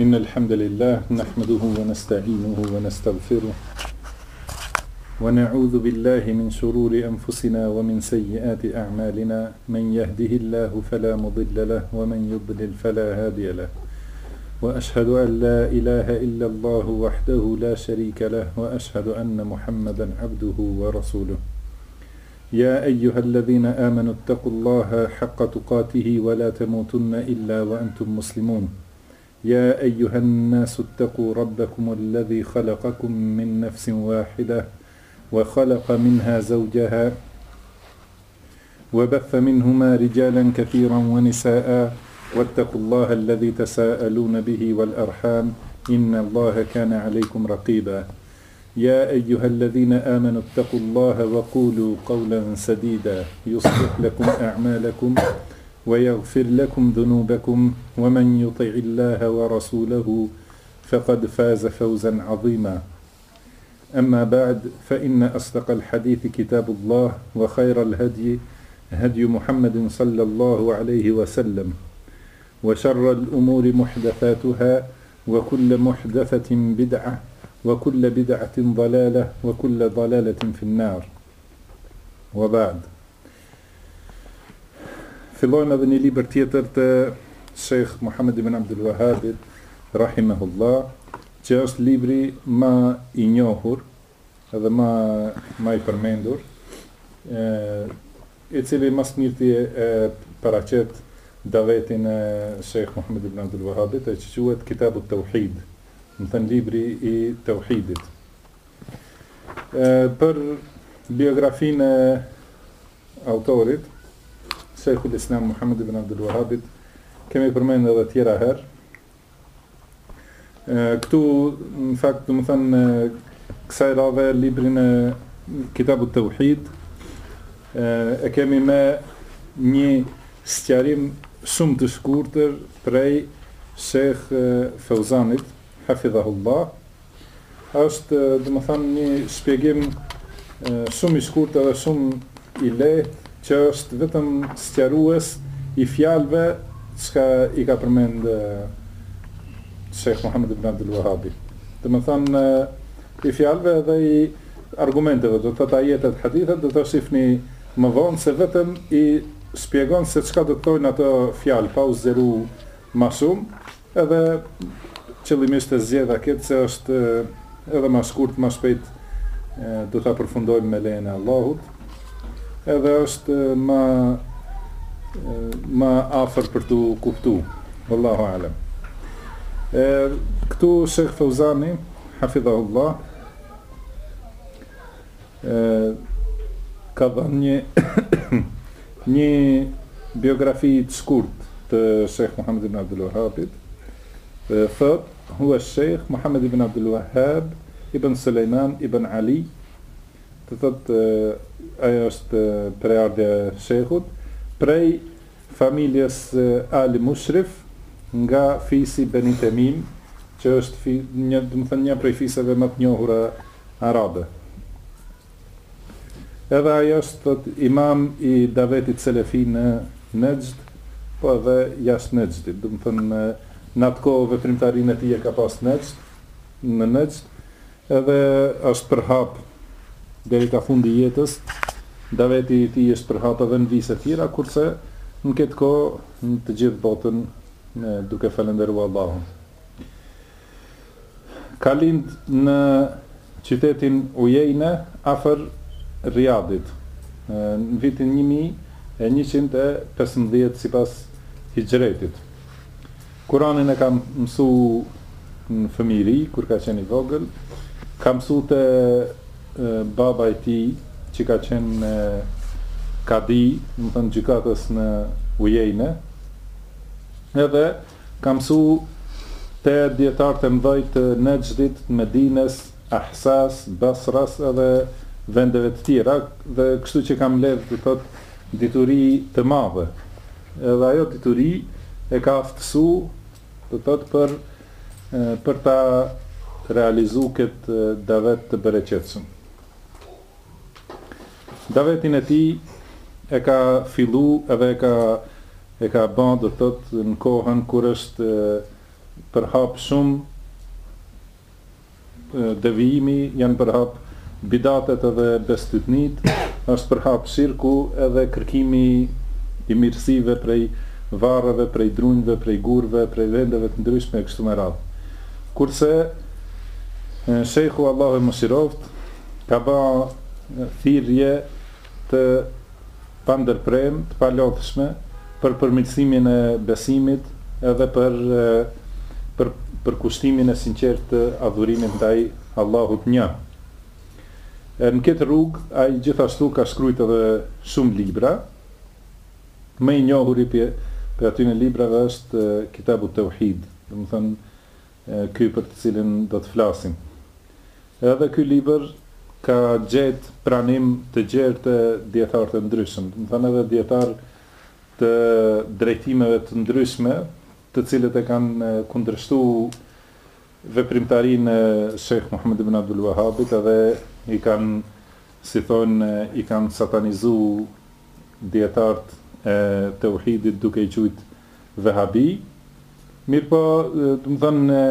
إن الحمد لله نحمده ونستعينه ونستغفره ونعوذ بالله من شرور أنفسنا ومن سيئات أعمالنا من يهده الله فلا مضل له ومن يضلل فلا هادي له وأشهد أن لا إله إلا الله وحده لا شريك له وأشهد أن محمدا عبده ورسوله يا أيها الذين آمنوا اتقوا الله حق تقاته ولا تموتن إلا وأنتم مسلمون يا أيها الناس اتقوا ربكم الذي خلقكم من نفس واحدة وخلق منها زوجها وبث منهما رجالا كثيرا ونساء واتقوا الله الذي تساءلون به والأرحام إن الله كان عليكم رقيبا يا أيها الذين آمنوا اتقوا الله وقولوا قولا سديدا يصلح لكم أعمالكم ويغفر لكم ذنوبكم ومن يطع الله ورسوله فقد فاز فوزا عظيما أما بعد فإن أصدق الحديث كتاب الله وخير الهدي هدي محمد صلى الله عليه وسلم وشر الأمور محدثاتها وكل محدثة بدعة وكل بدعة ضلالة وكل ضلالة في النار وبعد Fillojmë edhe një libër tjetër të Sheikh Muhammad ibn Abdul Wahhabit rahimahullah, që është libri më i njohur edhe më i përmendur, i cili mas mirti e paraqet davetin e Sheikh Muhammad ibn Abdul Wahhabit, që quhet Kitabut Tauhid, do të thënë libri i tauhidit. Për biografinë e autorit Sheikhul Islam Muhammad ibn Abdul Wahhabit kemi përmendur edhe tjera herë. Këtu në fakt do të thënë kësaj radhe librin e Kitabut Tauhid e kemi me një sqarim shumë të shkurtër prej Sheikh Fauzanit hafidhahullah. Është do të thënë një shpjegim shumë i shkurtër dhe shumë i lehtë, që është vetëm sqarues i fjalëve çka i ka përmend Sheikh Muhammad ibn Abdul Wahhabi. Do të thënë i fjalëve dhe i argumenteve, do të thotë ajetet, hadithet, do të shihni më vonë se vetëm i shpjegon se çka do të thonë ato fjalë pa u zgjeru më shumë, edhe qëllimisht e zgjedha këtë se është edhe më shkurt, më shpejt do ta përfundojmë me lejen e Allahut. Edhe është ma afër për të kuptu. Wallahu alam. Këtu Sheikh Fauzani hafidhahullah ka dhënë një biografi të shkurt të Sheikh Muhammad ibn Abdul Wahhabit. Thot huwa Sheikh Muhammad ibn Abdul Wahhab ibn Sulejman ibn Ali. Të thot ajo është preardhja e sheikhut, prej familjes Ali Mushrif nga fisi Beni Temim, që është një prej fiseve më të njohura arabe. Edhe ajo është thot, imam i davetit selefi në Nejd, po edhe jashtë Nejdit. Do të thënë në atë kohë veprimtarinë e tij e ka pas Nejd, në Nejd, edhe është përhap deri ka fundi i jetës. Daveti i tij është përhap edhe në vise tjera, kurse në këtë kohë në të gjithë botën duke falendëruar Allahun. Ka lind në qytetin Ujejne afër Riyadit në vitin 1115 sipas hijretit. Kur'anin e ka mësuar në fëmijëri kur ka qenë i vogël, ka mësuar te baba i tij që ka qenë kadi, do të thënë gjykatës në Ujejne, edhe ka mësuar te dietarët e mëdhej të Nejdit, Medines, Ahsas, Basras edhe vendeve të tjera, dhe kështu që kam mbledh të thotë dituri të madhe. Edhe ajo dituri e ka aftësuar do të thotë për ta realizuar këtë davet të bereqetshëm. Davetin e tij e ka fillu edhe e ka bën do të thotë në kohën kur është përhap shumë devijimi, janë përhap bidatet edhe bestytnit, është përhap shirku edhe kërkimi i mirësive prej varreve, prej drunjve, prej gurve, prej vendeve të ndryshme e kështu me radhë. Kurse Shejhu Allahu e Mëshiroft ka ba thirrje të pandërprem, të palodhshme për përmirësimin e besimit edhe për kushtimin e sinqert të adhurimit ndaj Allahut një. Në këtë rrugë ai gjithashtu ka shkruajt edhe shumë libra. Më i njohuri për atyre librave është Kitabu Tauhid, domethënë ky për të cilin do të flasim. Edhe ky libër ka gjetë pranim të gjerë të dietarë të ndryshëm, domethënë edhe dietarë të drejtimeve të ndryshme, të cilët e kanë kundërshtuar veprimtarinë e Sheikh Muhammed ibn Abdul Wahhabit edhe i kanë, si thonë, i kanë satanizuar dietarët e tauhidit duke i quajt Wahabi. Mirëpo, domethënë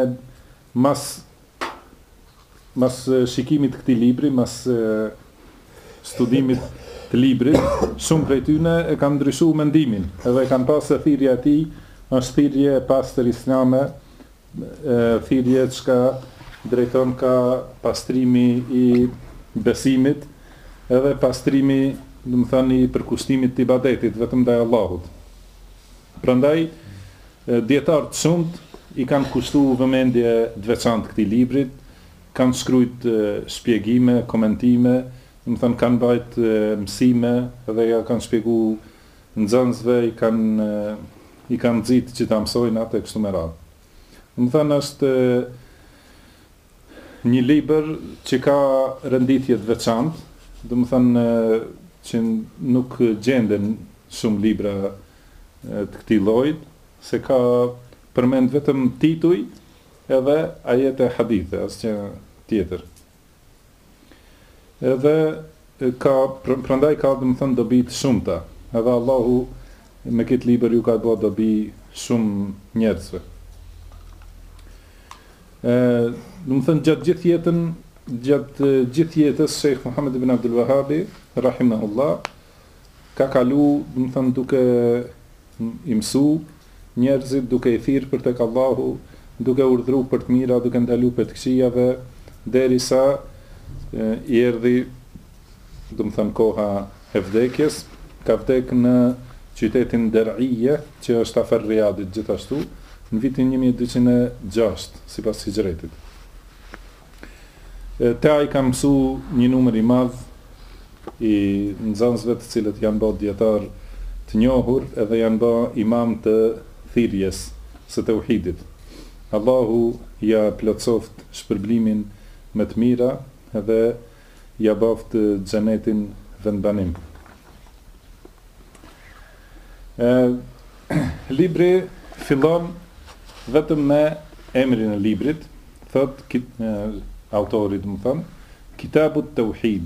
mas shikimit të këtij libri, mas studimit të librit, shumë prej tyre e kanë ndryshuar mendimin, edhe kanë pasë se thirrja e tij është thirrje e pastër islame, thirrje që drejton ka pastrimi i besimit, edhe pastrimi, domethënë, i përkushtimit të ibadetit vetëm ndaj Allahut. Prandaj dietarë të shumt i kanë kushtuar vëmendje të veçantë këtij librit, kanë shkruajt shpjegime, komentime, domethënë kanë bajt mësime edhe ja kanë shpjeguar nxënësve, i kanë nxitë që ta mësojnë atë e kështu me radhë. Domethënë është një libër që ka renditje të veçantë, domethënë që nuk gjenden shumë libra të këtij lloji, se ka përmend vetëm tituj edhe ajete hadithe, asgjë tjetër. Edhe prandaj ka domethënë dobi të shumta. Edhe Allahu me këtë libër ju ka bërë dobi shumë njerëzve. Domethënë gjatë gjithë jetës Sheikh Muhammed ibn Abdul Wahhabi rahimahullah ka kalu, domethënë, duke i mësu njerëzit, duke i thirrë për tek Allahu, duke urdhëruar për të mira, duke ndaluar për të këqijave, derisa i erdhi, domethënë, koha e vdekjes. Ka vdek në qytetin Der'ije, që është afër Riyadit gjithashtu, në vitin 1206 sipas hijretit. Te ai ka mësu një numër i madh i nxënësve të cilët janë bërë dietar të njohur edhe janë bërë imam të thirrjes së tauhidit. Allahu ja plotsoft shpërblimin me të mira edhe ja baft xhenetin vendbanim. Libri fillon vetëm me emrin e librit, thot autori, domethënë, Kitabu Tauhid.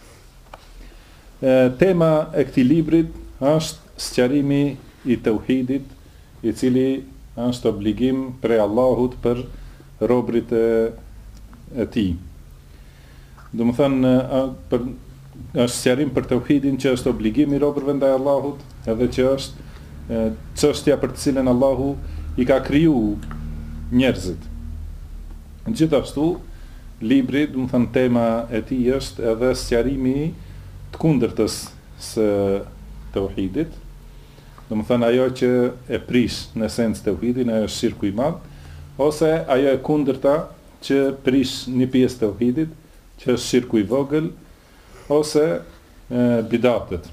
Tema e këtij librit është sqarimi i tauhidit, i cili është obligim prej Allahut për robërit e tij. Domethënë, është sqarim për tauhidin që është obligim i robërve ndaj Allahut, edhe që është çështja për të cilën Allahu i ka kriju njerëzit. Gjithashtu, libri, domethënë, tema e tij është edhe sqarimi të kundërtës së tauhidit, domethënë ajo që e prish në esencë tauhidin, ajo është shirku i madh, ose ajo e kundërta që prish një pjesë të tauhidit, që është shirku i vogël, ose bidatet.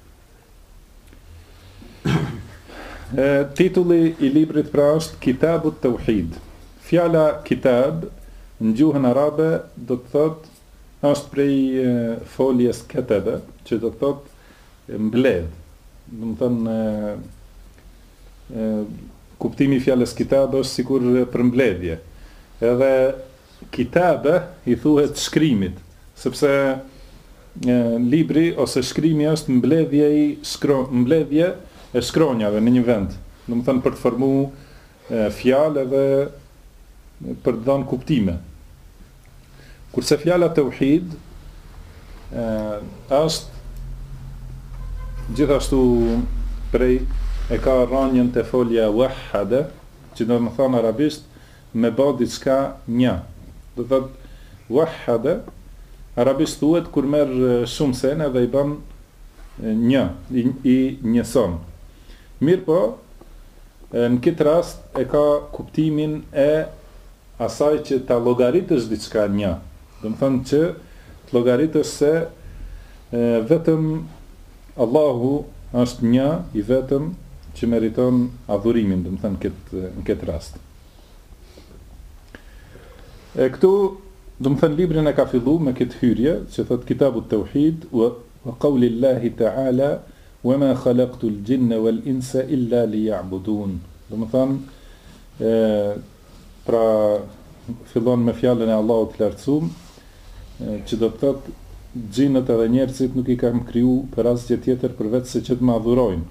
Titulli i librit pra është Kitabu Tauhid. Fjala kitab në gjuhën arabe do të thotë, është prej foljes ketebe, që do të thotë mbledh. Do të thonë kuptimi i fjalës kitab është sikur për mbledhje. Edhe kitabe i thuhet shkrimit, sepse libri ose shkrimi është mbledhje e shkronjave në një vend. Do të thonë për të formuar fjalë edhe për të dhënë kuptime. Kurse fjala tauhid është gjithashtu prej e ka rënjën të folja wahhada, që do të thonë arabisht me bë diçka një. Do thotë wahhada arabisht thuhet kur merr shumë sene dhe i bën një, i njëson. Mirë po, në këtë rast e ka kuptimin e asaj që ta llogaritësh diçka një. Do të thonë që të llogaritësh se vetëm Allahu është një i vetëm që meriton adhurimin, do të thënë në këtë rast. Këtu, do të thënë librin e ka fillu me këtë hyrje, që thot Kitabu Tauhid, wa qawli Allahi Ta'ala, wa ma khalaqtu al-jinna wal-insa illa liya'budun. Do të thënë, pra fillon me fjalën e Allahut të lartësuar, që do të thotë gjinët edhe njerëzit nuk i kam kriju për asgjë tjetër përveç se që të më adhurojnë.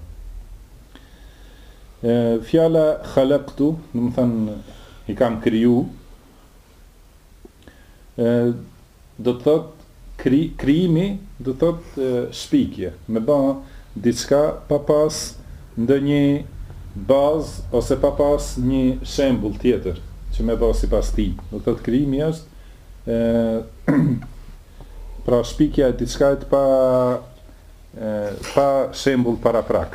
Fjala khalaqtu, do të thënë i kam kriju, do të thotë krijimi, do të thotë shpikje, me bë diçka pa pas ndonjë bazë ose pa pas një shembull tjetër që me bë sipas tij. Do të thotë krijimi është pra shpikja e diçkajt pa shembull paraprak.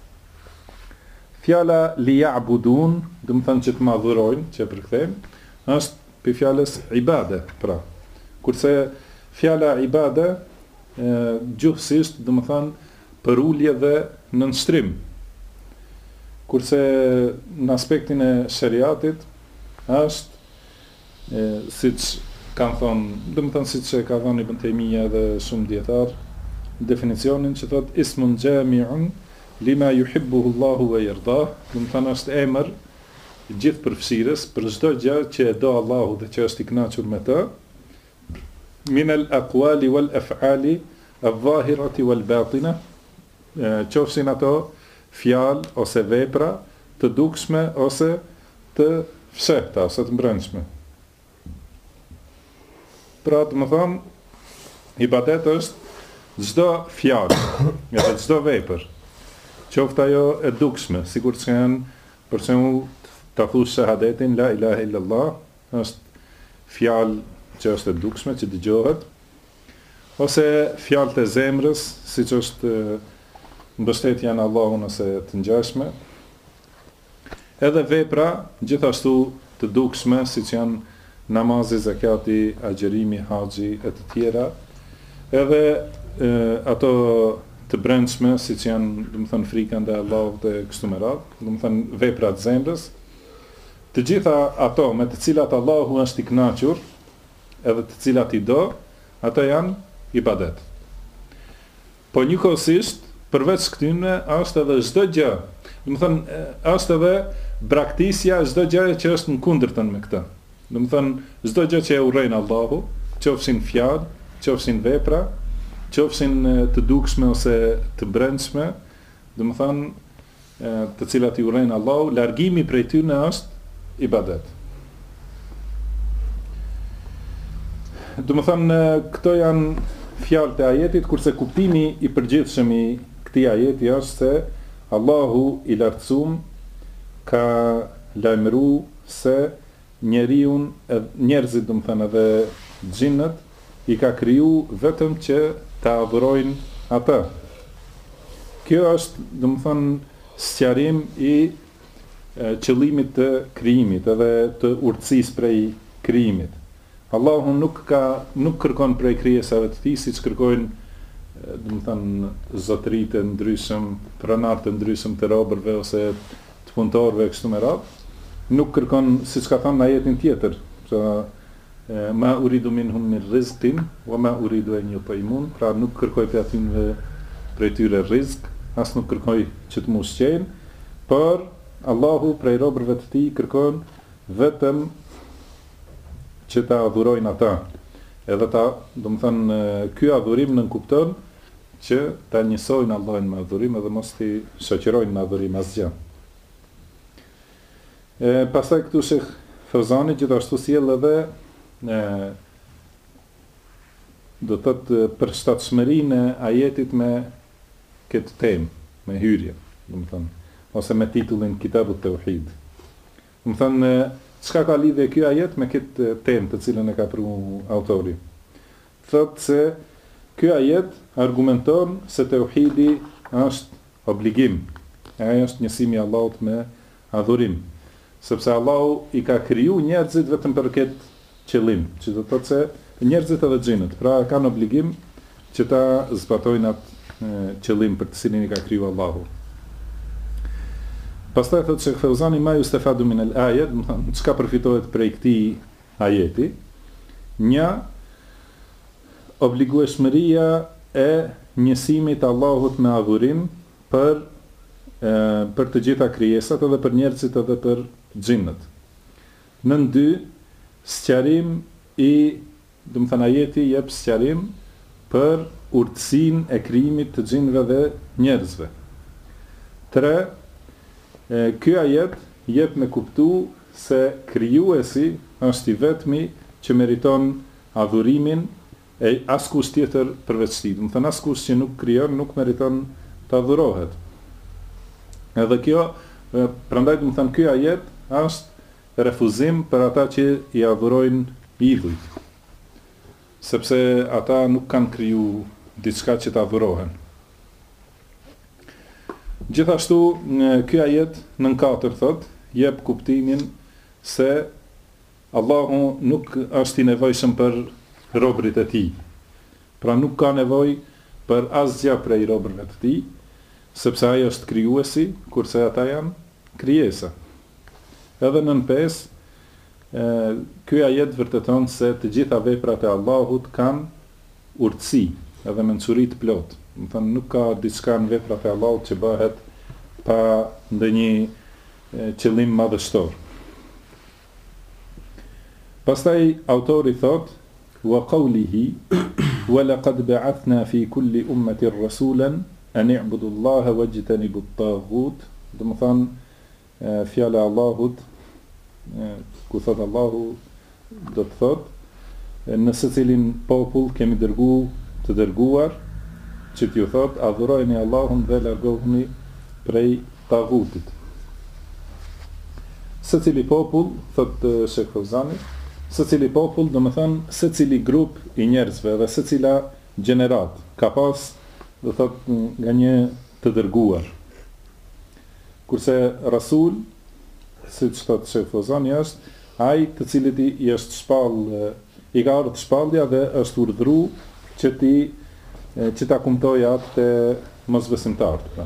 Fjala liya'budun, do të thënë që të më adhurojnë, që e përkthejmë, është për fjalës ibade, pra. Kurse fjala ibade gjuhësisht, do të thënë për ulje dhe nënshtrim. Kurse në aspektin e shariatit është siç kanë thonë, do të thënë siç e ka thënë Ibn Taymija dhe shumë dietar, definicionin që thot ismun jami'un lima yuhibbuhu Allahu wa yardah, do të thënë është emër gjithë përfshirës për çdo gjë që e do Allahu dhe që është i kënaqur me të, min al-aqwali wal af'ali adh-dhahirati wal batina, qofshin ato fjalë ose vepra të dukshme ose të fshehta ose të mbrëmshme. Pra të më thonë, ibadet është çdo fjalë, edhe çdo vepër, qoftë ajo e dukshme, sikur që janë, për shembull, ta thush shahadetin, la ilaha illallah, është fjalë që është e dukshme, që dëgjohet, ose fjalë të zemrës, siç është mbështetja në Allahun ose të ngjashme, edhe vepra gjithashtu të dukshme, siç janë namazi, zakati, agjerimi, haxhi e të tjera, edhe ato të brendshme, siç janë, do të thënë frika ndaj Allahut dhe kështu me radhë, do të thënë vepra të zemrës. Të gjitha ato me të cilat Allahu është i kënaqur, edhe të cilat i do, ato janë ibadet. Po njëkohësisht, përveç këtyre është edhe çdo gjë, do të thënë është edhe braktisja çdo gjë që është në kundërtën me këtë. Do të thënë çdo gjë që e urrejnë Allahu, qofshin fjalë, qofshin vepra, qofshin të dukshme ose të brendshme, do të thënë të cilat i urrejnë Allahu, largimi prej tyre është ibadet. Do të thënë këto janë fjalët e ajetit, kurse kuptimi i përgjithshëm i këtij ajeti është se Allahu i lartësuar ka lajmëruar se njerëzit, do të thënë edhe xhinët i ka kriju vetëm që ta adhurojnë ata. Kjo është, do të thënë, sqarim i qëllimit të krijimit edhe të urtësisë prej krijimit. Allahu nuk kërkon prej krijesave të tij siç kërkojnë, do të thënë, zotëritë të ndryshëm, pronarë të ndryshëm të robërve ose të punëtorëve kështu me radhë. Nuk kërkon, siç ka thënë në ajetin tjetër, ma uridu minhum min rizqin wa ma uridu an yut'imun, pra nuk kërkoj prej tyre rizq, as nuk kërkoj që të më ushqejnë, por Allahu prej robërve të tij kërkon vetëm që ta adhurojnë ata. Edhe ta, do të thënë, ky adhurim nënkupton që ta njësojnë Allahun me adhurim edhe mos t'i shoqërojnë në adhurim asgjë. Pastaj këtu Shekh Fawzani gjithashtu sjell edhe do të thotë përshtatshmërinë e ajetit me këtë temë, me hyrje, domethënë, ose me titullin Kitabut Tauhid. Domethënë, çka ka lidhje ky ajet me këtë temë të cilën e ka pru autori? Thotë se ky ajet argumenton se tauhidi është obligim, ai është njësimi i Allahut me adhurim, sepse Allahu i ka kriju njerëzit vetëm për këtë qëllim, që do të thotë se njerëzit edhe xhinët, pra kanë obligim që ta zbatojnë atë qëllim për të cilin i ka kriju Allahu. Pastaj thotë Shekh Fawzani ma yustafadu min al-ayat, çka përfitohet prej këtij ajeti? Një, obligueshmëria e njësimit Allahut me adhurim për të gjitha krijesat, edhe për njerëzit edhe për xhinët. Nën dy, sqarim i, do të thënë ajeti jep sqarim për urtësinë e krijimit të xhinëve dhe njerëzve. 3, ky ajet jep me kuptu se krijuesi është i vetmi që meriton adhurimin e askush tjetër përveç tij. Do të thënë askush që nuk krijon nuk meriton të adhurohet. Edhe kjo, prandaj do të thënë ky ajet është refuzim për ata që i adhurojnë idhujt, sepse ata nuk kanë kriju diçka që të adhurohen. Gjithashtu, ky ajet në 4 thot, jep kuptimin se Allahu nuk është i nevojshëm për robërit e tij. Pra nuk ka nevojë për asgjë prej robërve të tij, sepse ai është krijuesi, kurse ata janë krijesa. Edhe në 5, ky ajet vërteton se të gjitha veprat e Allahut kanë urtësi, edhe mençuri të plotë. Do të thënë nuk ka diçka në veprat e Allahut që bëhet pa ndonjë qëllim madhështor. Pastaj autori thot: "Wa qawlihi wa laqad ba'athna fi kulli ummatin rasulan an i'budu Allaha wajtanibu at-taghut." Do të thënë fjala e Allahut, ku thot Allahu, do të thot në secilin popull kemi të dërguar që t'ju thot adhurojeni Allahun dhe largohuni prej taghutit. Secili popull, thot Shekh Fawzani, secili popull do të thënë secili grup i njerëzve dhe secila gjenerat ka pas, do thot, nga një të dërguar. Kurse rasul, siç thot Shekh Fawzani, është ai të cilit i është i ka ardhur shpallja dhe është urdhëruar që ta kumtojë atë të mosbesimtarët.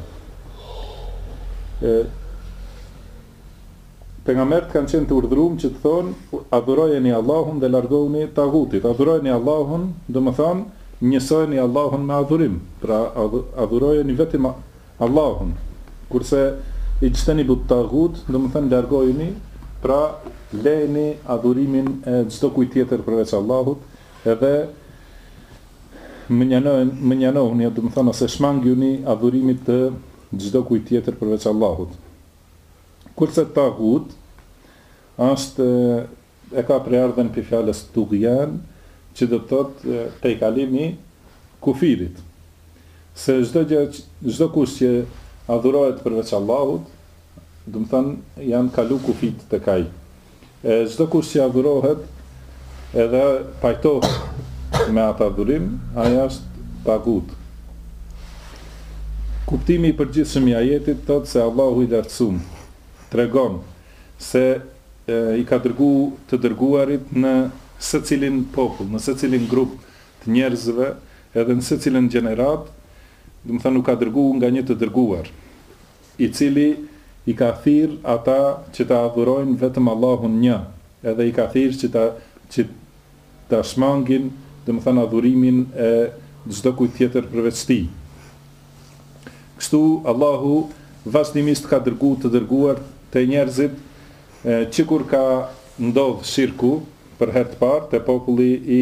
Pejgamberët kanë qenë të urdhëruar që të thonë adhurojeni Allahun dhe largohuni taghutit. Adhurojeni Allahun, do të thonë njësojeni Allahun me adhurim. Pra adhurojeni vetëm Allahun. Kurse ijtanibu at-taghut, do të thonë largojeni, pra lejeni adhurimin e çdo kujt tjetër përveç Allahut, edhe më njanohuni, do të thonë ose shmangjuni adhurimit të çdo kujt tjetër përveç Allahut. Kurse taghut është e ka preardhën për fjalës tughyan, që do të thotë tejkalimi kufirit. Se çdo kush që adhurohet përveç Allahut, do të thonë janë kalu kufit tek ai. Çdo kush që adhurohet edhe pajtohet me atë adhurim, ai është taghut. Kuptimi i përgjithshëm i ajetit thotë se Allahu i lartësuar tregon se i ka dërguar të dërguarit në secilin popull, në secilin grup të njerëzve, edhe në secilin gjenerat, do të thonë nuk ka dërguar nga një të dërguar, i cili i ka thirr ata që ta adhurojnë vetëm Allahun një, edhe i ka thirr që ta shmangin, do të thonë adhurimin e çdo kujt tjetër përveç tij. Kështu Allahu vazhdimisht ka dërguar të dërguar te njerëzit, që kur ka ndodh shirku për herë të parë te populli i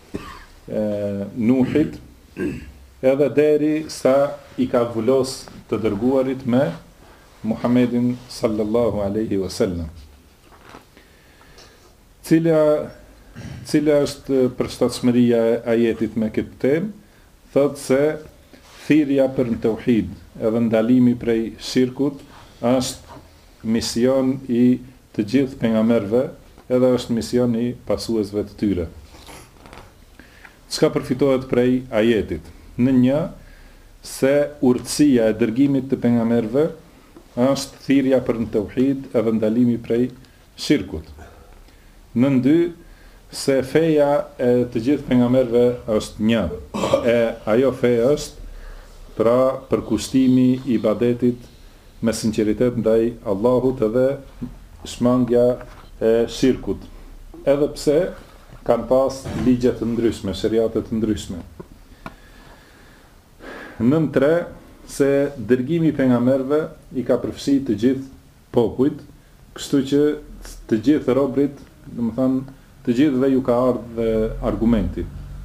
Nuhit, edhe deri sa i ka vulos të dërguarit me Muhammedin sallallahu alaihi wasallam. Cila është përshtatshmëria e ajetit me këtë temë? Thotë se thirrja për në tauhid edhe ndalimi prej shirkut është mision i të gjithë pejgamberëve, edhe është mision i pasuesve të tyre. Çka përfitohet prej ajetit? Në një, se urtësia e dërgimit të pejgamberëve është thirrja për në tauhid edhe ndalimi prej shirkut. Në dy, se feja e të gjithë pejgamberëve është një, e ajo fe është pra përkushtimi i ibadetit me sinqeritet ndaj Allahut edhe shmangja e shirkut. Edhe pse kanë pas ligje të ndryshme, shariate të ndryshme. Nën 3, se dërgimi i pejgamberëve i ka përfshi të gjithë popujt, kështu që të gjithë robrit, domethënë të gjithëve ju ka ardhur argumenti.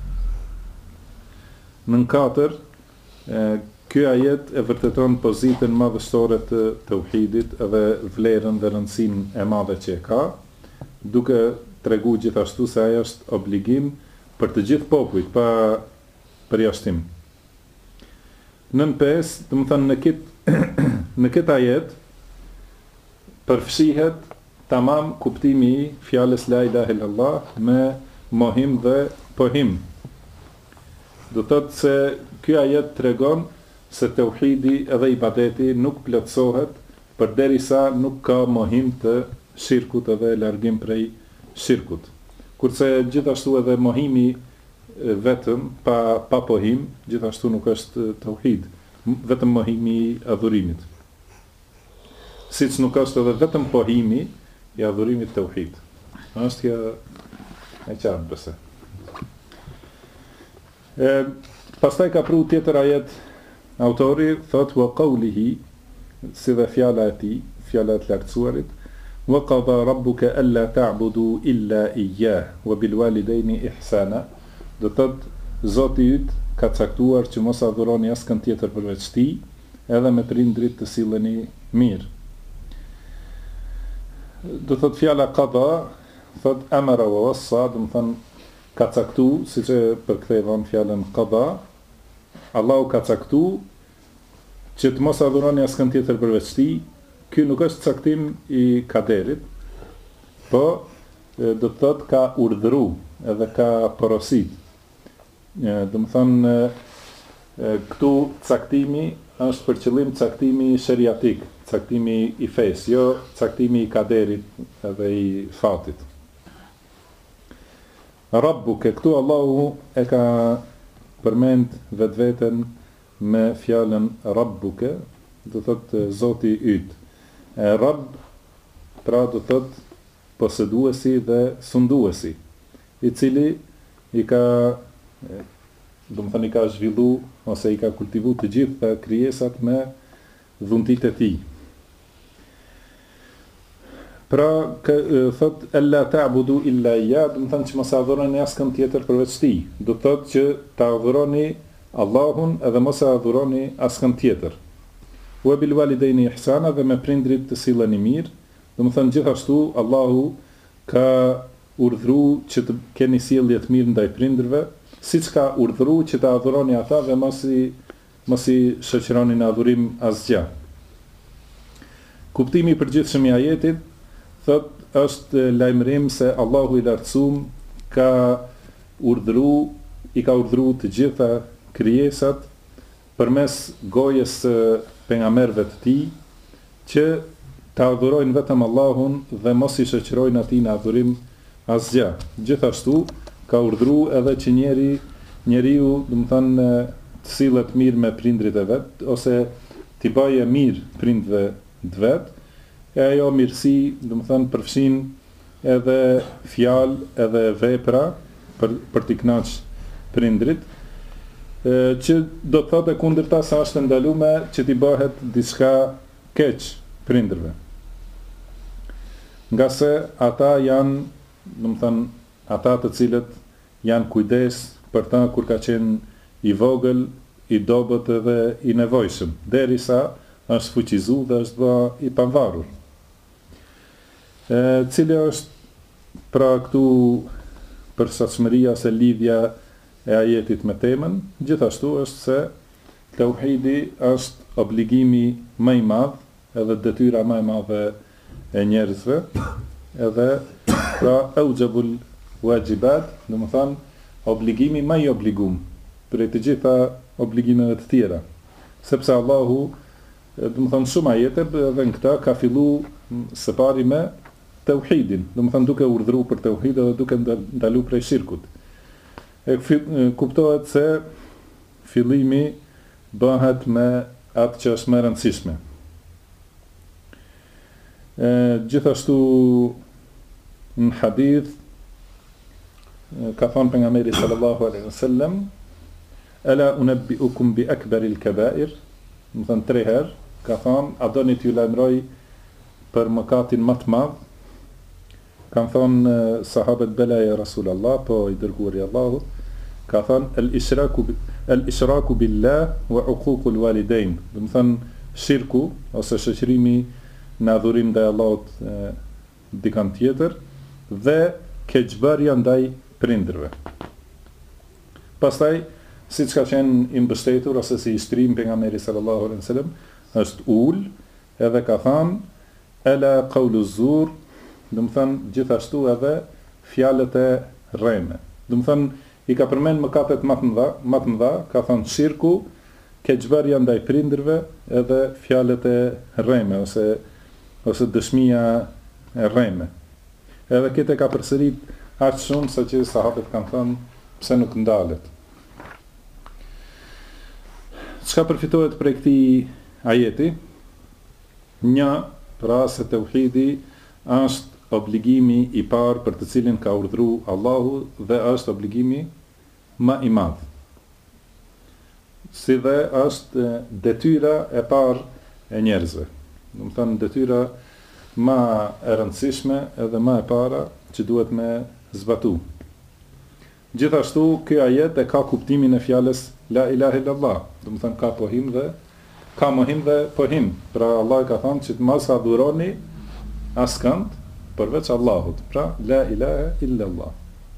Nën 4, ky ajet e vërteton pozitën madhështore të tauhidit edhe vlerën dhe rëndësinë e madhe që e ka, duke tregu gjithashtu se ajo është obligim për të gjithë popujt, pa përjashtim. Nën 5, domethënë në këtë ajet përfshihet tamam kuptimi i fjalës la ilaha illallah me mohim dhe pohim. Do thotë se ky ajet tregon se tauhidi edhe ibadeti nuk plotësohet përderisa nuk ka mohim të shirkut edhe largim prej shirkut. Kurse gjithashtu edhe mohimi vetëm pa pohim, gjithashtu nuk është tauhid, vetëm mohimi i adhurimit. Siç nuk është edhe vetëm pohimi i adhurimit tauhid. Është kjo e qartë bëse. Pastaj ka pru tjetër ajet autori, thot wa qawlihi, si dhe fjala e tij, fjala e të lartësuarit, wa qada rabbuka alla ta'budu illa iyyah wa bil walidayni ihsana. Do thot Zoti yt ka caktuar që mos adhuroni askën tjetër përveç tij, edhe me prindrit të silleni mirë. Do thot fjala qada, thot amara wa wassa, do të thon ka caktu, siç e përkthevon fjalën qada, Allahu ka caktu që të mos adhuroni askën tjetër përveç tij. Ky nuk është caktim i kaderit, po do të thot ka urdhëru edhe ka porosit. Do të thonë këtu caktimi është për qëllim caktimi shariatik, caktimi i fesë, jo caktimi i kaderit edhe i fatit. Rabbuke, këtu Allahu e ka përmend vetveten me fjalën Rabbuke, do thotë Zoti yt. Rabb, pra do thotë poseduesi dhe sunduesi, i cili i ka, do më thënë, i ka zhvillu ose i ka kultivu të gjitha krijesat me dhuntit e tij. Pra, thot, alla ta'budu illa iya, do më thënë që mos adhuroni askën tjetër përveç tij. Do thotë që ta adhuroni Allahun edhe mos adhuroni askën tjetër. Wa bil walidayni ihsana, dhe me prindrit të silleni mirë. Do më thënë gjithashtu Allahu ka urdhëruar që të keni sjellje të mirë ndaj prindërve, siç ka urdhëruar që të adhuroni ata dhe mos i shoqëroni në adhurim asgjë. Kuptimi i përgjithshëm i ajetit thot është lajmërim se Allahu i lartësuar i ka urdhëruar të gjitha krijesat përmes gojës së pejgamberëve të tij që ta adhurojnë vetëm Allahun dhe mos i shoqërojnë atij në adhurim asgjë. Gjithashtu ka urdhëruar edhe që njeriu, do të thënë, të sillet mirë me prindrit e vet, ose t'i bëjë mirë prindve të vet. E ajo mirësi, do të thënë, përfshin edhe fjalë, edhe vepra për t'i kënaqur prindrit, që do të thotë kundërta se është ndaluar që t'i bëhet diçka keq prindërve. Nga se ata janë, do të thënë, ata të cilët janë kujdes për ta kur ka qenë i vogël, i dobët edhe i nevojshëm, derisa është fuqizuar dhe është bërë i pavarur. Cili është Pra këtu përshtatshmëria se lidhja e ajetit me temën, gjithashtu është se tauhidi është obligimi më i madh, edhe detyra më e madhe e njerëzve, edhe pra aujabul wajibat, do të thonë obligimi më i obligum për të gjitha obligimeve të tjera. Sepse Allahu, do të thonë shumë ajete edhe në këta ka fillu së pari me tauhidin, do të thonë duke urdhëruar për tauhid edhe duke ndaluar prej shirkut. Kuptohet se fillimi bëhet me atë që është më e rëndësishme. Gjithashtu në hadith ka thënë pejgamberi sallallahu alaihi wasallam, ala unabbiukum bi akbaril kabair, do të thonë 3 herë ka thënë, a doni t'ju lajmëroj për mëkatin më të madh? Kanë thonë sahabët, bela ya Rasulallah, po i dërguari i Allahut, ka thonë el-ishraku billah wa uququl walidain, do të thonë shirku ose shoqërimi në adhurim ndaj Allahut dikant tjetër dhe keqbërja ndaj prindërve. Pastaj, siç ka qenë i mbështetur ose si i shtrim pejgamberi sallallahu alaihi wasallam, është ul, edhe ka thënë ala qawlu zur, do të thënë gjithashtu edhe fjalët e rreme. Do të thënë i ka përmend mëkatet më të mëdha, ka thënë shirku, keqbërja ndaj prindërve edhe fjalët e rreme ose dëshmia e rreme. Edhe këtë ka përsërit aq shumë sa që sahabët kanë thënë pse nuk ndalet. Çka përfitohet prej këtij ajeti? Një, pra se tauhidi është obligimi i parë për të cilin ka urdhëruar Allahu dhe është obligimi më i madh. Si dhe është detyra e parë e njerëzve. Do të thënë detyra më e rëndësishme edhe më e para që duhet me zbatu. Gjithashtu, ky ajet e ka kuptimin e fjalës la ilaha illallah, do të thënë ka mohim dhe pohim. Pra Allah ka thënë që të mos adhuroni askënd përveç Allahut. Pra la ilaha illallah.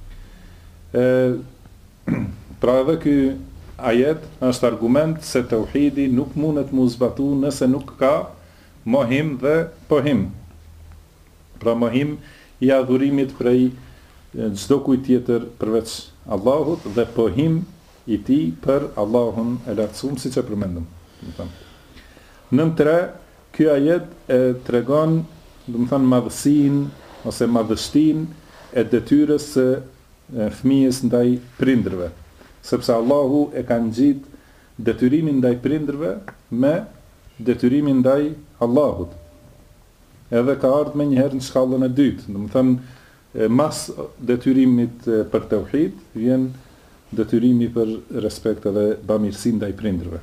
Pra edhe ky ajet është argument se tauhidi nuk mundet mu zbatu nëse nuk ka mohim dhe pohim. Pra mohim i adhurimit prej çdo kujt tjetër përveç Allahut dhe pohim i tij për Allahun e lartësuar, siç e përmendëm. Nën 3, ky ajet e tregon, do të thënë, madhësinë ose madhështinë e detyrës së fëmijës ndaj prindërve, sepse Allahu e ka ngjit detyrimin ndaj prindërve me detyrimin ndaj Allahut. Edhe ka ardhur më njëherë në shkallën e dytë, do të thënë mas detyrimit për tauhid vjen detyrimi për respekt edhe bamirësi ndaj prindërve.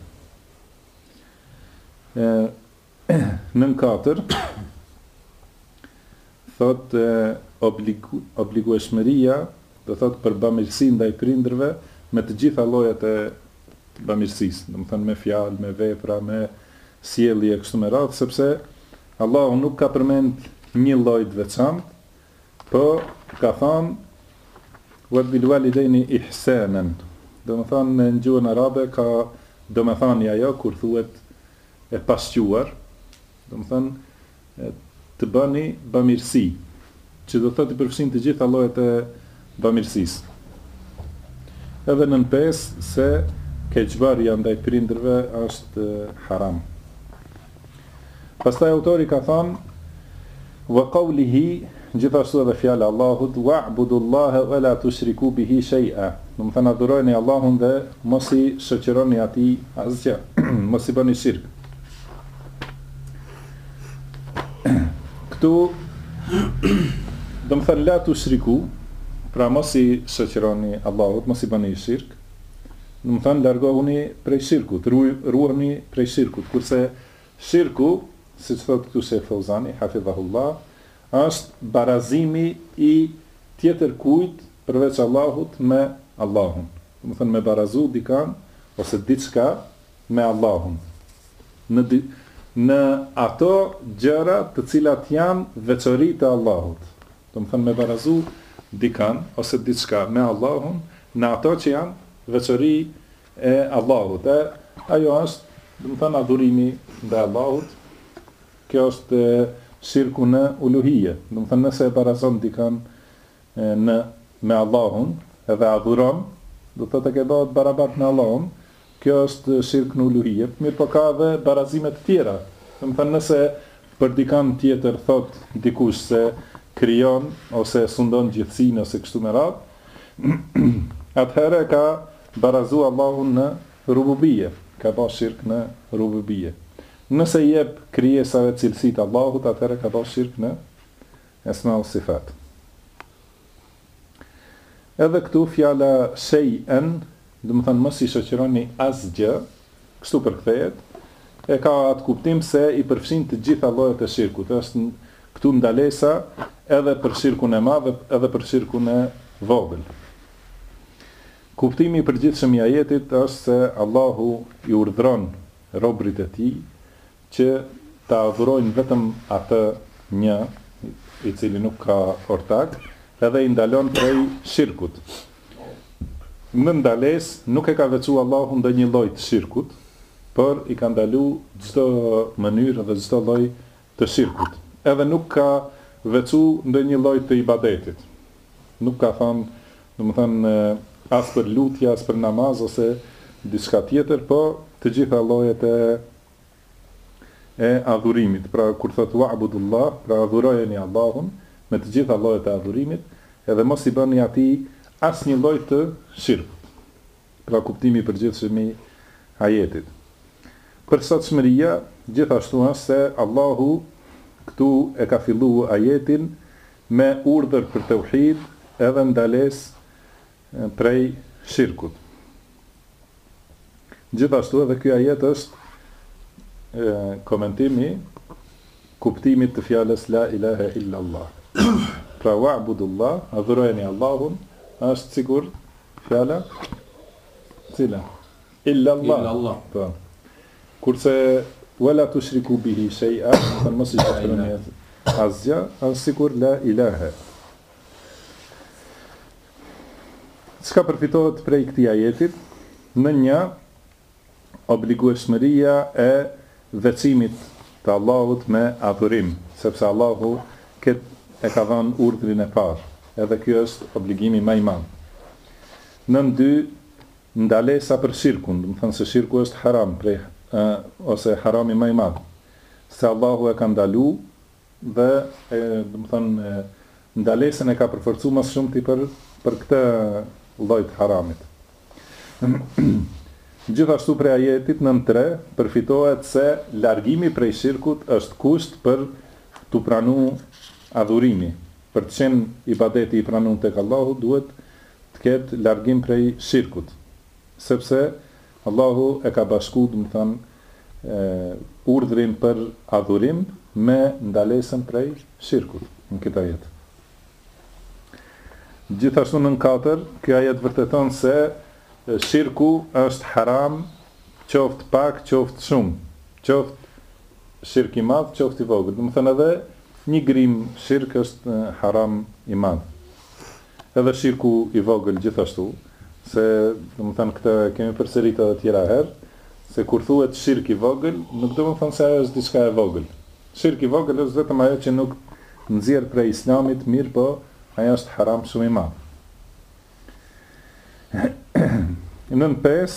Nën 4 thot obligueshmëria, do thot për bamirësi ndaj prindërve me të gjitha llojet e bamirësisë, do të thënë me fjalë, me vepra, me sjellje kështu me radhë, sepse Allahu nuk ka përmend një lloj të veçantë, po ka thënë wa bil walidaini ihsanan. Do të thënë në gjuhën arabe ka domethënie ajo kur thuhet e pasquar, do të thënë të bëni bamirësi, që do thotë të përfshin të gjitha llojet e bamirësisë. Edhe nën 5 se keqbërja ndaj prindërve është haram. Pastaj autori ka thënë wa qawlihi, gjithashtu edhe fjala Allahut, wa'budullaha wa la tushriku bihi shay'a. Do të thënë adhurojeni Allahun dhe mos i shoqëroni atij asgjë, mos i bëni shirk. Këtu do të thënë la tushriku, pra mos i shoqëroni Allahut, mos i bëni shirk. Do të thënë largohuni prej shirkut, ruani prej shirkut, kurse shirku, siç thotë këtu Sheikh Fauzani, hafidhahullah, është barazimi i tjetër kujt përveç Allahut me Allahun. Do të thënë me barazu dikan ose diçka me Allahun. Në ato gjëra të cilat janë veçori të Allahut. Do më thënë me barazu dikan ose diçka me Allahun në ato që janë veçori e Allahut. Ajo është, do më thënë, adhurimi ndaj Allahut. Kjo është shirku në uluhije. Do më thënë, nëse e barazon dikan me Allahun edhe adhuron, do të thotë ke bëhet barabart me Allahun. Kjo është shirku në uluhije. Mirë po ka dhe barazimet tjera. Do më thënë, nëse për dikan tjetër thot dikush se krijon ose sundon gjithësinë ose kështu me radhë, atëherë ka barazu Allahun në rububije, ka ba shirk në rububije. Nëse jep krijesave cilësitë Allahut, atëherë ka ba shirk në esma u sifat. Edhe këtu fjala shay'an, do të thënë mos i shoqëroni asgjë, kështu përkthehet, e ka atë kuptim se i përfshin të gjitha llojet e shirkut. Është këtu ndalesa edhe për shirkun e madh, edhe për shirkun e vogël. Kuptimi i përgjithshëm i ajetit është se Allahu i urdhron robërit e tij që ta adhurojnë vetëm atë një i cili nuk ka ortak, edhe i ndalon prej shirkut. Në ndalesë nuk e ka veçuar Allahu ndonjë lloj të shirkut, por i ka ndalu çdo mënyrë dhe çdo lloj të shirkut. Edhe nuk ka veçu ndonjë lloj të ibadetit. Nuk ka thënë, domethënë, as për lutje, as për namaz ose diçka tjetër, po të gjitha llojet e adhurimit. Pra kur thot wa'budullah, pra adhurojeni Allahun me të gjitha llojet e adhurimit, edhe mos i bëni atij asnjë lloj të shirkut. Pra kuptimi i përgjithshëm i ajetit. Për sotshmëria, gjithashtu është se Allahu këtu e ka filluar ajetin me urdhër për tauhid edhe ndalesë prej shirkut. Gjithashtu edhe ky ajet është komentimi kuptimit të fjalës la ilaha illa Allah. Pra wa'budullah, adhurojeni Allahun, është sigur fjala cila? Illa Allah. Po. Kurse wala tushriku bihi shay'a, thënë mos i shoqëroni asgjë, është sigur la ilaha. Çka përfitohet prej këtij ajetit? Në një, obligueshmëria e veçimit të Allahut me adhurim, sepse Allahu e ka dhënë urdhrin e parë, edhe kjo është obligimi më i madh. Në dy, ndalesa për shirkun, do të thënë se shirku është haram ose harami më i madh. Se Allahu e ka ndalu dhe do të thënë ndalesën e ka përforcuar më shumë për këtë lloj të haramit. Gjithashtu prej ajetit në 3 përfitohet se largimi prej shirkut është kusht për të pranuar adhurimi. Për të qenë ibadeti i pranuar tek Allahu duhet të ketë largim prej shirkut. Sepse Allahu e ka bashkuar, do të thënë, urdhrin për adhurim me ndalesën prej shirkut në këtë ajet. Gjithashtu në 4, ky ajet vërteton se shirku është haram, qoftë pak, qoftë shumë, qoftë shirk i madh, qoftë i vogël. Do të thënë edhe një grim shirk është haram i madh. Edhe shirku i vogël gjithashtu, se do të thënë këtë kemi përsëritur edhe tjera herë, se kur thuhet shirk i vogël, nuk do të thonë se ajo është diçka e vogël. Shirk i vogël është vetëm ajo që nuk nxjerr prej islamit, mirë po ajo është haram shumë i madh. Në 5,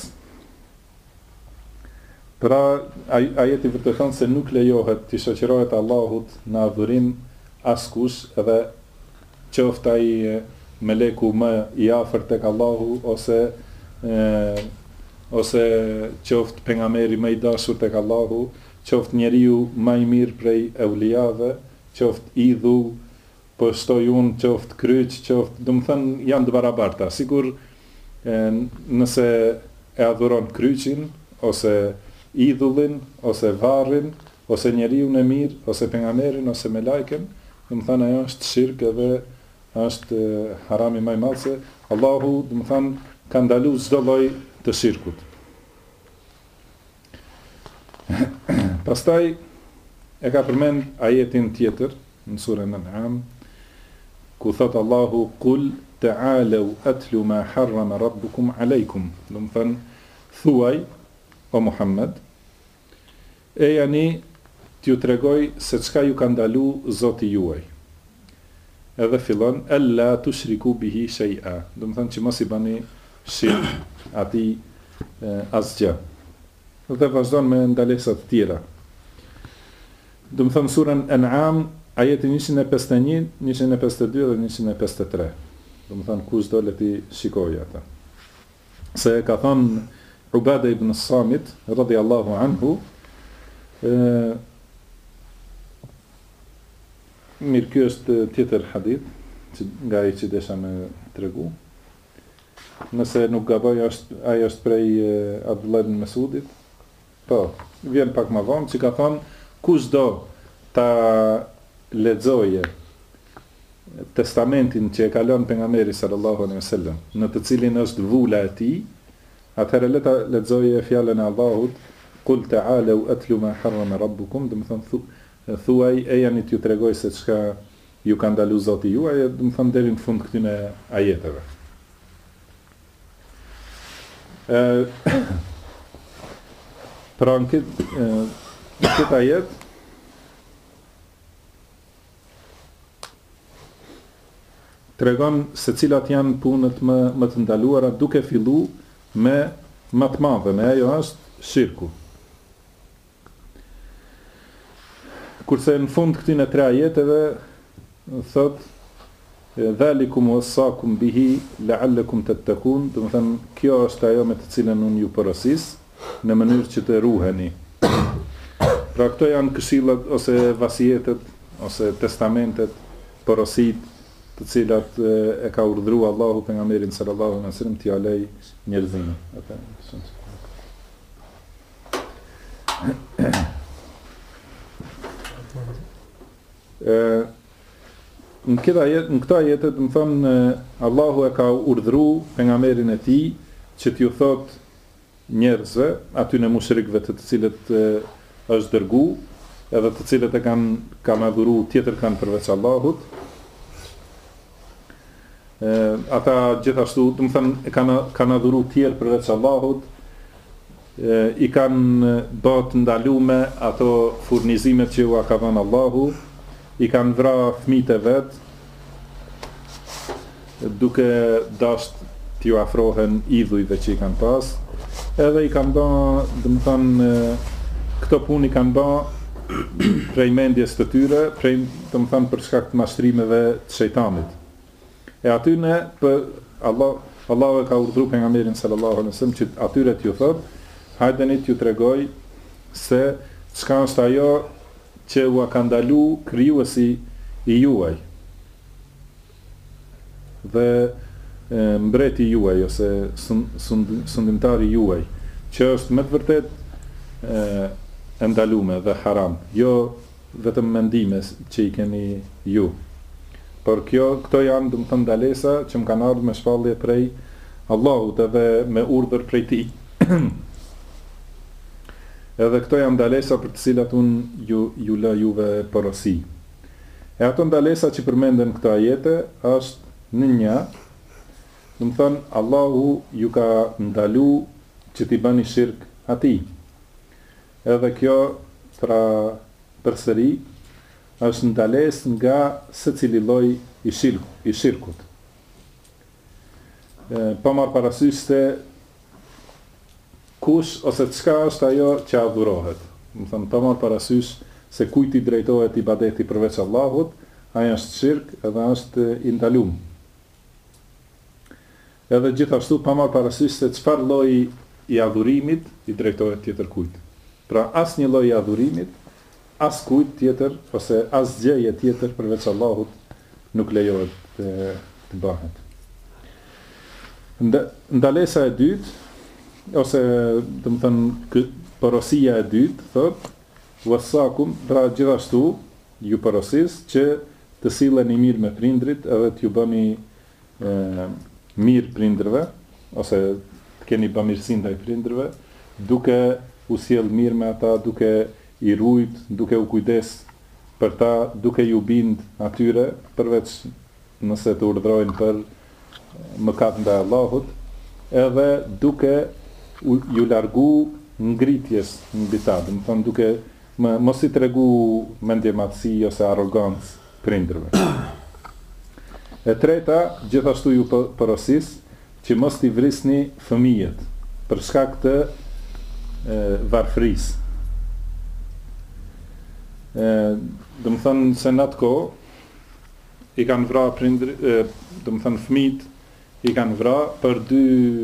pra ajeti vërteton se nuk lejohet të shoqërohet Allahut në adhurim askush, edhe qoftë ai meleku më i afërt tek Allahu ose qoftë pejgamberi më i dashur tek Allahu, qoftë njeriu më i mirë prej euliave, qoftë idhull, po shtoj unë, qoftë kryq, qoftë, do të thënë janë të barabarta. Sigur nëse e adhuron kryqin ose idhullin ose varrin ose njeriu e mirë ose pejgamberin ose melajken, do të thënë ajo është shirk edhe është harami më i madh, se Allahu, do të thënë, ka ndaluar çdo lloj të shirkut. Pastaj e ka përmend ajetin tjetër në surën An'am, ku thot Allahu kul ta'alu atlu ma harrama rabbukum alaykum, do të thënë thuaj o Muhammed, e jani t'ju tregoj se çka ju ka ndalu Zoti juaj. Edhe fillon alla tushriku bihi shay'a, do të thënë që mos i bani shirk atij asgjë. Dhe vazhdon me ndalesa të tjera. Do të thënë surën An'am, ajeti 151, 152 dhe 153. Do të thënë kush do le ti shikojë ata. Se ka thënë Ubada ibn Samit radhiyallahu anhu, mirë, kjo është tjetër hadith, që nga ai që desha me tregu. Nëse nuk gaboj, ai është prej Abdullah ibn Mas'udit. Po, vjen pak më vonë që ka thonë kush do ta lexoje testamentin që e ka lënë pejgamberi sallallahu alaihi wasallam, në të cilin është vula e tij, atëherë le ta lexoje fjalën e Allahut, qul ta'alu atlu ma harrama rabbukum, do të thonë thuaj e jani t'ju tregoj se çka ju ka ndalu Zoti juaj, do të thonë deri në fund këtyne ajeteve. Pra në këtë ajet tregon se cilat janë punët më të ndaluara, duke fillu me më të madhe, me ajo është shirku. Kurse në fund këtyne 3 ajeteve thot dhalikum wassakum bihi la'allakum tattaqun, do të thënë kjo është ajo me të cilën unë ju porosis në mënyrë që të ruheni. Pra këto janë këshillat ose vasijetet ose testamentet, porosit të cilat e ka urdhëruar Allahu pejgamberin sallallahu alaihi wasallam t'i alej njerëzimin. Në këto ajete do të thonë Allahu e ka urdhëruar pejgamberin e tij që t'ju thotë njerëzve, aty në mushrikëve të cilët është dërgu, edhe të cilët e kanë adhuru tjetër kanë përveç Allahut. Ata gjithashtu, do të thënë, kanë adhuru tjerë përveç Allahut, i kanë bërë ndalume ato furnizimet që u ka dhënë Allahu, i kanë vra fëmijët e vet, duke dashur t'ju afrohen idhujve që i kanë pas, edhe i kanë bë, do të thënë, këto punë i kanë bë prej mendjes të tyre, prej, do të thënë, për shkak të mashtrimeve të shejtanit. E atyne për Allahu e ka urdhëruar pejgamberin sallallahu alaihi wasallam që atyre t'ju thotë, hajdeni t'ju tregoj se çka është ajo që u ka ndalu krijuesi i juaj dhe mbreti juaj ose sundimtari juaj, që është me të vërtet e ndalume dhe haram, jo vetëm mendime që i keni ju. Por këto janë, do të thënë, ndalesa që më kanë ardhur me shpallje prej Allahut edhe me urdhër prej tij. Edhe këto janë ndalesa për të cilat unë ju lë juve porosi. E ato ndalesa që përmenden këto ajete është në një, do të thënë, Allahu ju ka ndalu që t'i bëni shirk atij. Edhe kjo, pra përsëri, është ndalesë nga secili lloj i shirkut. Pa marrë parasysh se kush ose çka është ajo që adhurohet. Do të thënë, pa marrë parasysh se kujt i drejtohet ibadeti përveç Allahut, ai është shirk edhe është i ndalum. Edhe gjithashtu pa marrë parasysh se çfarë lloji i adhurimit i drejtohet tjetër kujt. Pra asnjë lloj i adhurimit, as kujt tjetër ose as gjëje tjetër përveç Allahut nuk lejohet të bëhet. Ndalesa e dytë ose do të thënë porosia e dytë thot wasakum, pra gjithashtu ju porosis që të silleni mirë me prindrit edhe t'ju bëni mirë prindërve ose të keni bamirësi ndaj prindërve, duke u sjell mirë me ata, duke i rujt, duke u kujdes për ta, duke ju bind atyre, përveç nëse të urdhrojnë për mëkat ndaj Allahut, edhe duke ju largu ngritjes mbi ta, do të thonë duke mos i tregu mendjematësi ose arrogancë prindërve. E treta, gjithashtu ju porosis që mos t'i vrisni fëmijët për shkak të varfërisë. Do të thonë se në atë kohë i kanë vra do të thonë fëmijët i kanë vra për 2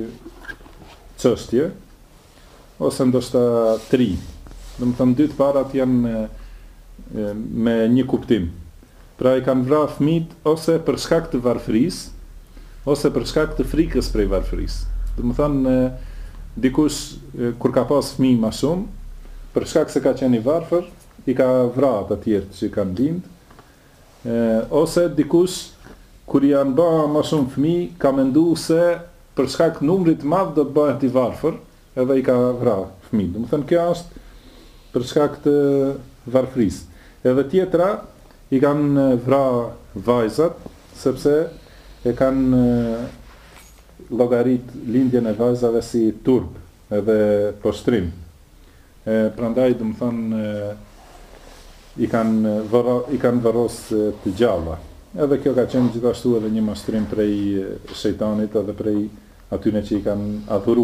çështje ose ndoshta 3. Do të thonë 2 të parat janë me një kuptim. Pra i kanë vra fëmijët ose për shkak të varfërisë, ose për shkak të frikës prej varfërisë. Do të thonë dikush kur ka pas fëmijë më shumë, për shkak se ka qenë i varfër, i ka vrarë të tjerë që kanë lind, ose dikush kur janë bë më shumë fëmijë, ka menduar se për shkak numrit të madh do të bëhet i varfër, edhe i ka vrarë fëmijë. Do të thonë kjo është për shkak të varfërisë. Edhe tjetra i kanë vrarë vajzat sepse e kanë llogarit lindjen e vajzave si turp edhe poshtrim. Prandaj do të thonë i kanë varros të gjalla. Edhe kjo ka qenë gjithashtu edhe një mashtrim prej shejtanit edhe prej atyne që i kanë adhuru.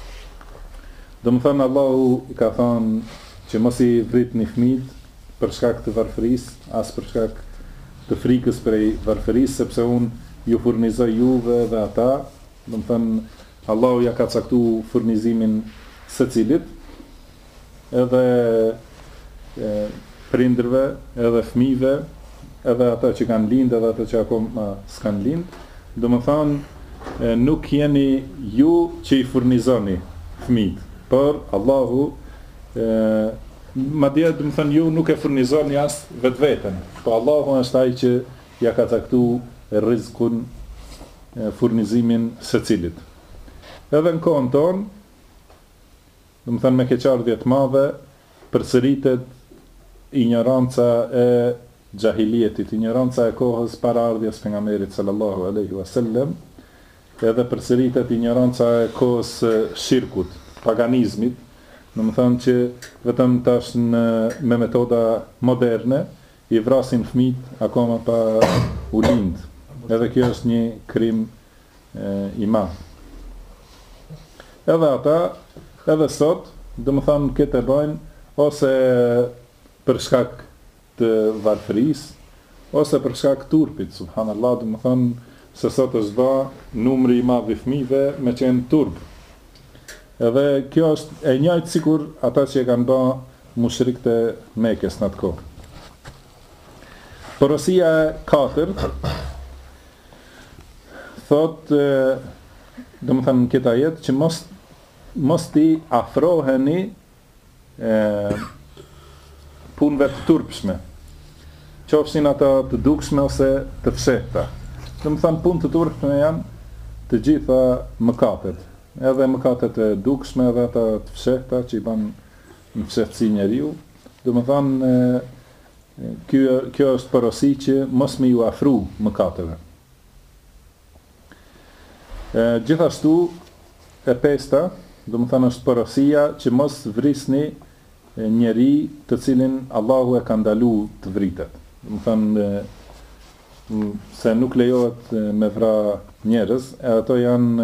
Do të thonë Allahu i ka thonë që mos i vritni fëmijët për shkak të varfërisë, as për shkak të frikës prej varfërisë, sepse unë ju furnizoj juve dhe ata. Do të thonë Allahu ja ka caktuar furnizimin secilit, edhe prindërve, edhe fëmijëve, edhe ata që kanë lind, edhe ata që akoma s'kan lind. Do të thonë nuk jeni ju që i furnizoni fëmijët, por Allahu madje do të thonë ju nuk e furnizoni as vetveten, po Allahu është ai që ja ka caktuar rizkun, furnizimin secilit. Edhe në kohën tonë, do të thonë me keqardhje të madhe, përsëritet ignoranca e xahilietit, ignoranca e kohës para ardhjes pejgamberit sallallahu alaihi wasallam, edhe përsëritet ignoranca e kohës shirkut, paganizmit. Do të thonë që vetëm tash me metoda moderne i vrasin fëmijët akoma pa u lind. Edhe kjo është një krim i madh. Edhe ata, edhe sot, do të thonë këtë e bëjnë ose për shkak të varfërisë, ose për shkak të turpit. Subhanallahu, do të thonë se sot është bë numri i madh i fëmijëve me qenë turp. Edhe kjo është e njëjtë sikur ata që e kanë bë mushrikët e Mekës në atë kohë. Porosia e 4 thot, do të thënë këtë ajet, që mos t'i afroheni punëve të turpshme, qofshin ata të dukshme ose të fshehta. Do të thënë punë të turpshme janë të gjitha mëkatet, edhe mëkatet e dukshme, edhe ata të fshehta që i bën në fshehtësi njeriu. Do të thënë kjo është porosi që mos me ju afru mëkateve. Gjithashtu e 5-ta, do të thënë është porosia që mos vrisni njeri të cilin Allahu e ka ndaluar të vritet. Do të thënë se nuk lejohet me vra njerëz, e ato janë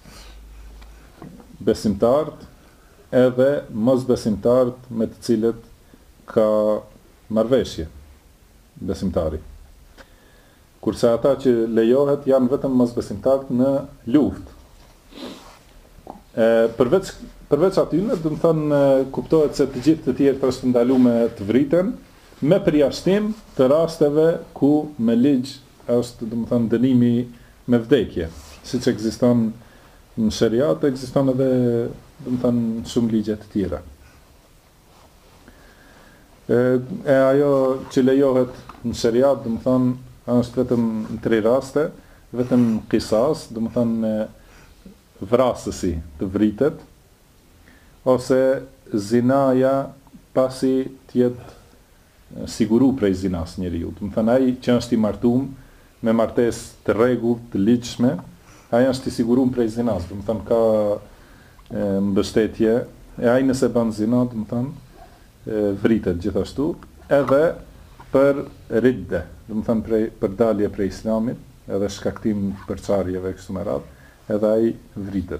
besimtarët edhe mos besimtarët me të cilët ka marrëveshje besimtari. Kurse ata që lejohet janë vetëm mos besimtarët në luftë. Përveç atyre, do të thonë kuptohet se të gjithë të tjerë është ndaluar të vriten, me përjashtim të rasteve ku me ligj është, do të thonë, dënimi me vdekje, siç ekziston në shariat, ekziston edhe, do të thonë, shumë ligje të tjera. E ajo që lejohet në shariat, do të thonë, është vetëm në 3 raste, vetëm qisas, do të thonë vrasësi të vritet, ose zinaja pasi tjetë siguru prej zinas njeriu. Do të thonë ai që është i martuar me martesë të rregullt, të ligjshme, ai është i siguruar prej zinas, do të thonë ka mbështetje, e ai nëse bën zinë, do të thonë vritet gjithashtu, edhe për ridde, do të thonë për dalje prej islamit, edhe shkaktim përçarjeve kështu me radhë, edhe ai vritet.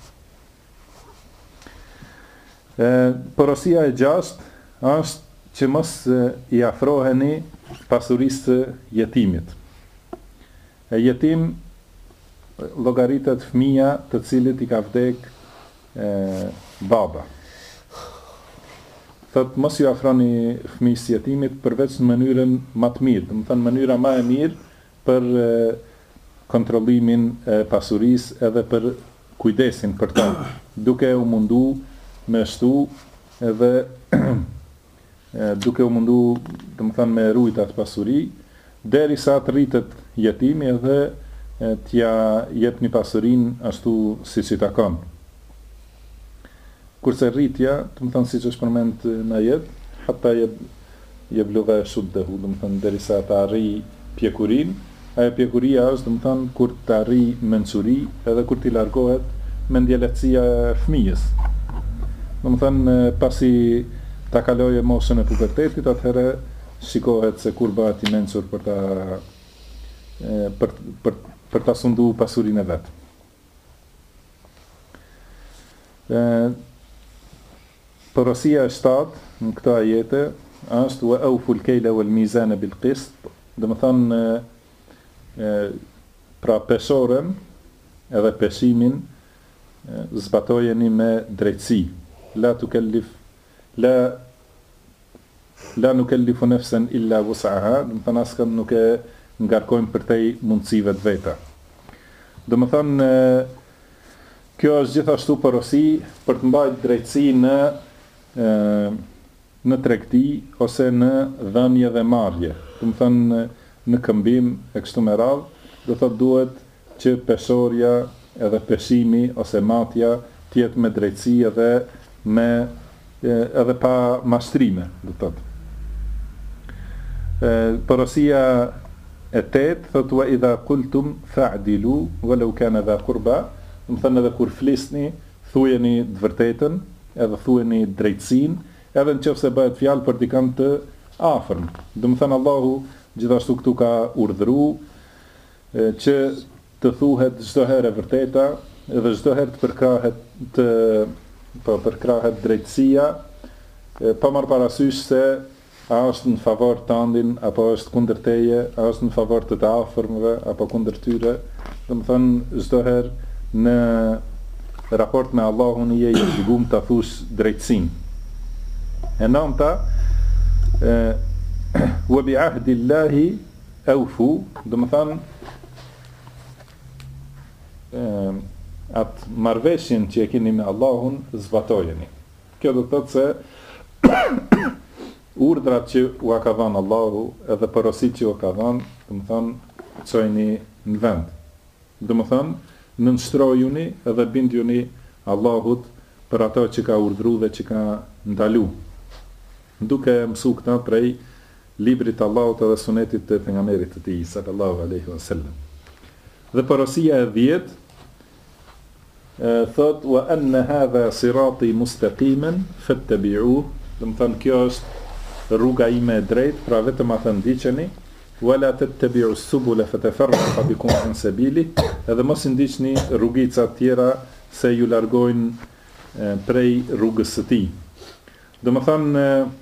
Porosia e gjashtë është që mos i afroheni pasurisë së jetimit. E jetim llogaritet fëmia të cilit i ka vdek baba. Thot mos ju afroni fëmijës jetimit përveç në mënyrën më të mirë, do të thënë mënyra më e mirë për kontrollimin e pasurisë edhe për kujdesin për ta, duke u mundu me shtu edhe duke u mundu, do të thënë me rujt atë pasuri, derisa të rritet jetimi edhe t'ja jep një pasurin ashtu si që ta kanë. Kurse rritja, do të thënë si që është përmend në jetë, hatta jeblugha shuddehu, do të thënë derisa ta arri pjekurin, ajo pjekuria është, do të thënë kur ta arri mençuri edhe kur t'i largohet mendjeletësia e fëmijës. Do të thënë pasi ta kaloje moshën e pubertetit, atëherë shikohet se kur bëhet i mençur për ta sundu pasurinë e vet. Porosia e 7 në këto ajete është wa awful kayla wal mizana bil qist, do të thonë pra pesoren edhe pesimin zbatojeni me drejtësi. La nukellifu nafsan illa wus'aha, do të thonë askën nuk e ngarkojmë për tej mundësive të veta. Do të thonë kjo është gjithashtu porosi për të mbajtur drejtësi në tregti ose në dhënje dhe marrje. Do të thonë në këmbim e kështu me radhë, do thotë duhet që pesorja edhe pesimi ose matja të jetë me drejtësi edhe pa mashtrime, do thotë. Porosia e 8 thotë wa idha qultum fa'dilu walau kana dha qurba, do të thonë edhe kur flisni thujeni të vërtetën, edhe thueni drejtësinë, edhe nëse bëhet fjalë për dikant të afërm. Do të thënë Allahu gjithashtu këtu ka urdhëruar që të thuhet çdo herë e vërteta, edhe çdo herë të përkrahet drejtësia, pa marrë parasysh se a është në favor të andin, apo është kundër teje, a është në favor të afërmëve, apo kundër tyre. Do të thënë çdo herë në raport me Allahun je i obligum të thush drejtësinë. E nënta wa bi ahdillahi awfu, do të thënë atë marrëveshjen që e keni me Allahun zbatojeni. Kjo do të thotë se urdhrat që u ka dhënë Allahu edhe porositë që u ka dhënë, do të thonë çojini në vend. Do të thonë nënshtrojuni edhe bindjuni Allahut për ato që ka urdhëruar dhe që ka ndaluar. Duke mësu këta prej librit Allahut edhe sunetit të pejgamberit të tij sallallahu alaihi wasallam. Dhe porosia e 10 thot wa anna hadha sirati mustaqiman fattabi'uhu, do të thonë kjo është rruga ime e drejtë, pra vetëm atë ndiqeni, wala tattabi'u subula fatafarraqa bikum an sabili, edhe mos i ndiqni rrugica të tjera se ju largojnë prej rrugës së tij. Do të thonë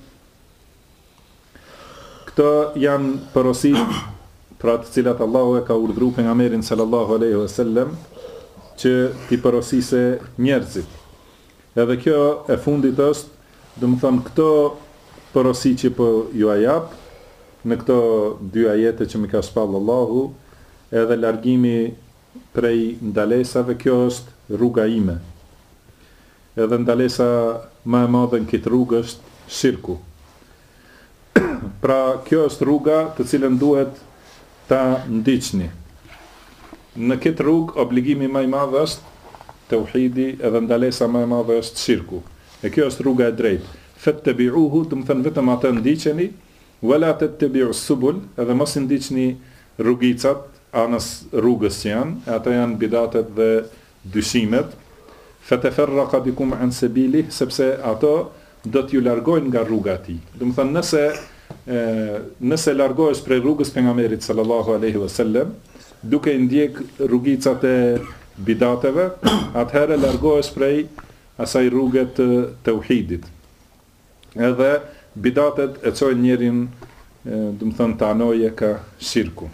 këto janë porositë pra të cilat Allahu e ka urdhëruar pejgamberin sallallahu alaihi wasallam që t'i porosise njerëzit. Edhe kjo e fundit është, do të thonë këto porosi që po ju jap në këto dy ajete që më ka shpall Allahu, edhe largimi prej ndalesave, kjo është rruga ime. Edhe ndalesa më e madhe në këtë rrugë është shirku. Pra kjo është rruga të cilën duhet ta ndiqni. Në këtë rrugë obligimi më i madh është tauhidi, edhe ndalesa më e madhe është shirku. E kjo është rruga e drejtë. Fattabi'uhu, do të thënë vetëm atë ndiqeni, wala tattabi'u subul, edhe mos i ndiqni rrugicat anës rrugës që janë, ata janë bidatet dhe dyshimet, fatafarraqa bikum an sabili, sepse ato do t'ju largojnë nga rruga e tij. Do të thonë nëse largohesh prej rrugës pejgamberit sallallahu alaihi wasallam, duke ndjek rrugicat e bidateve, atëherë largohesh prej asaj rruge të tauhidit. Edhe bidatet e çojnë njerin, do të thonë, të anoje ka shirku.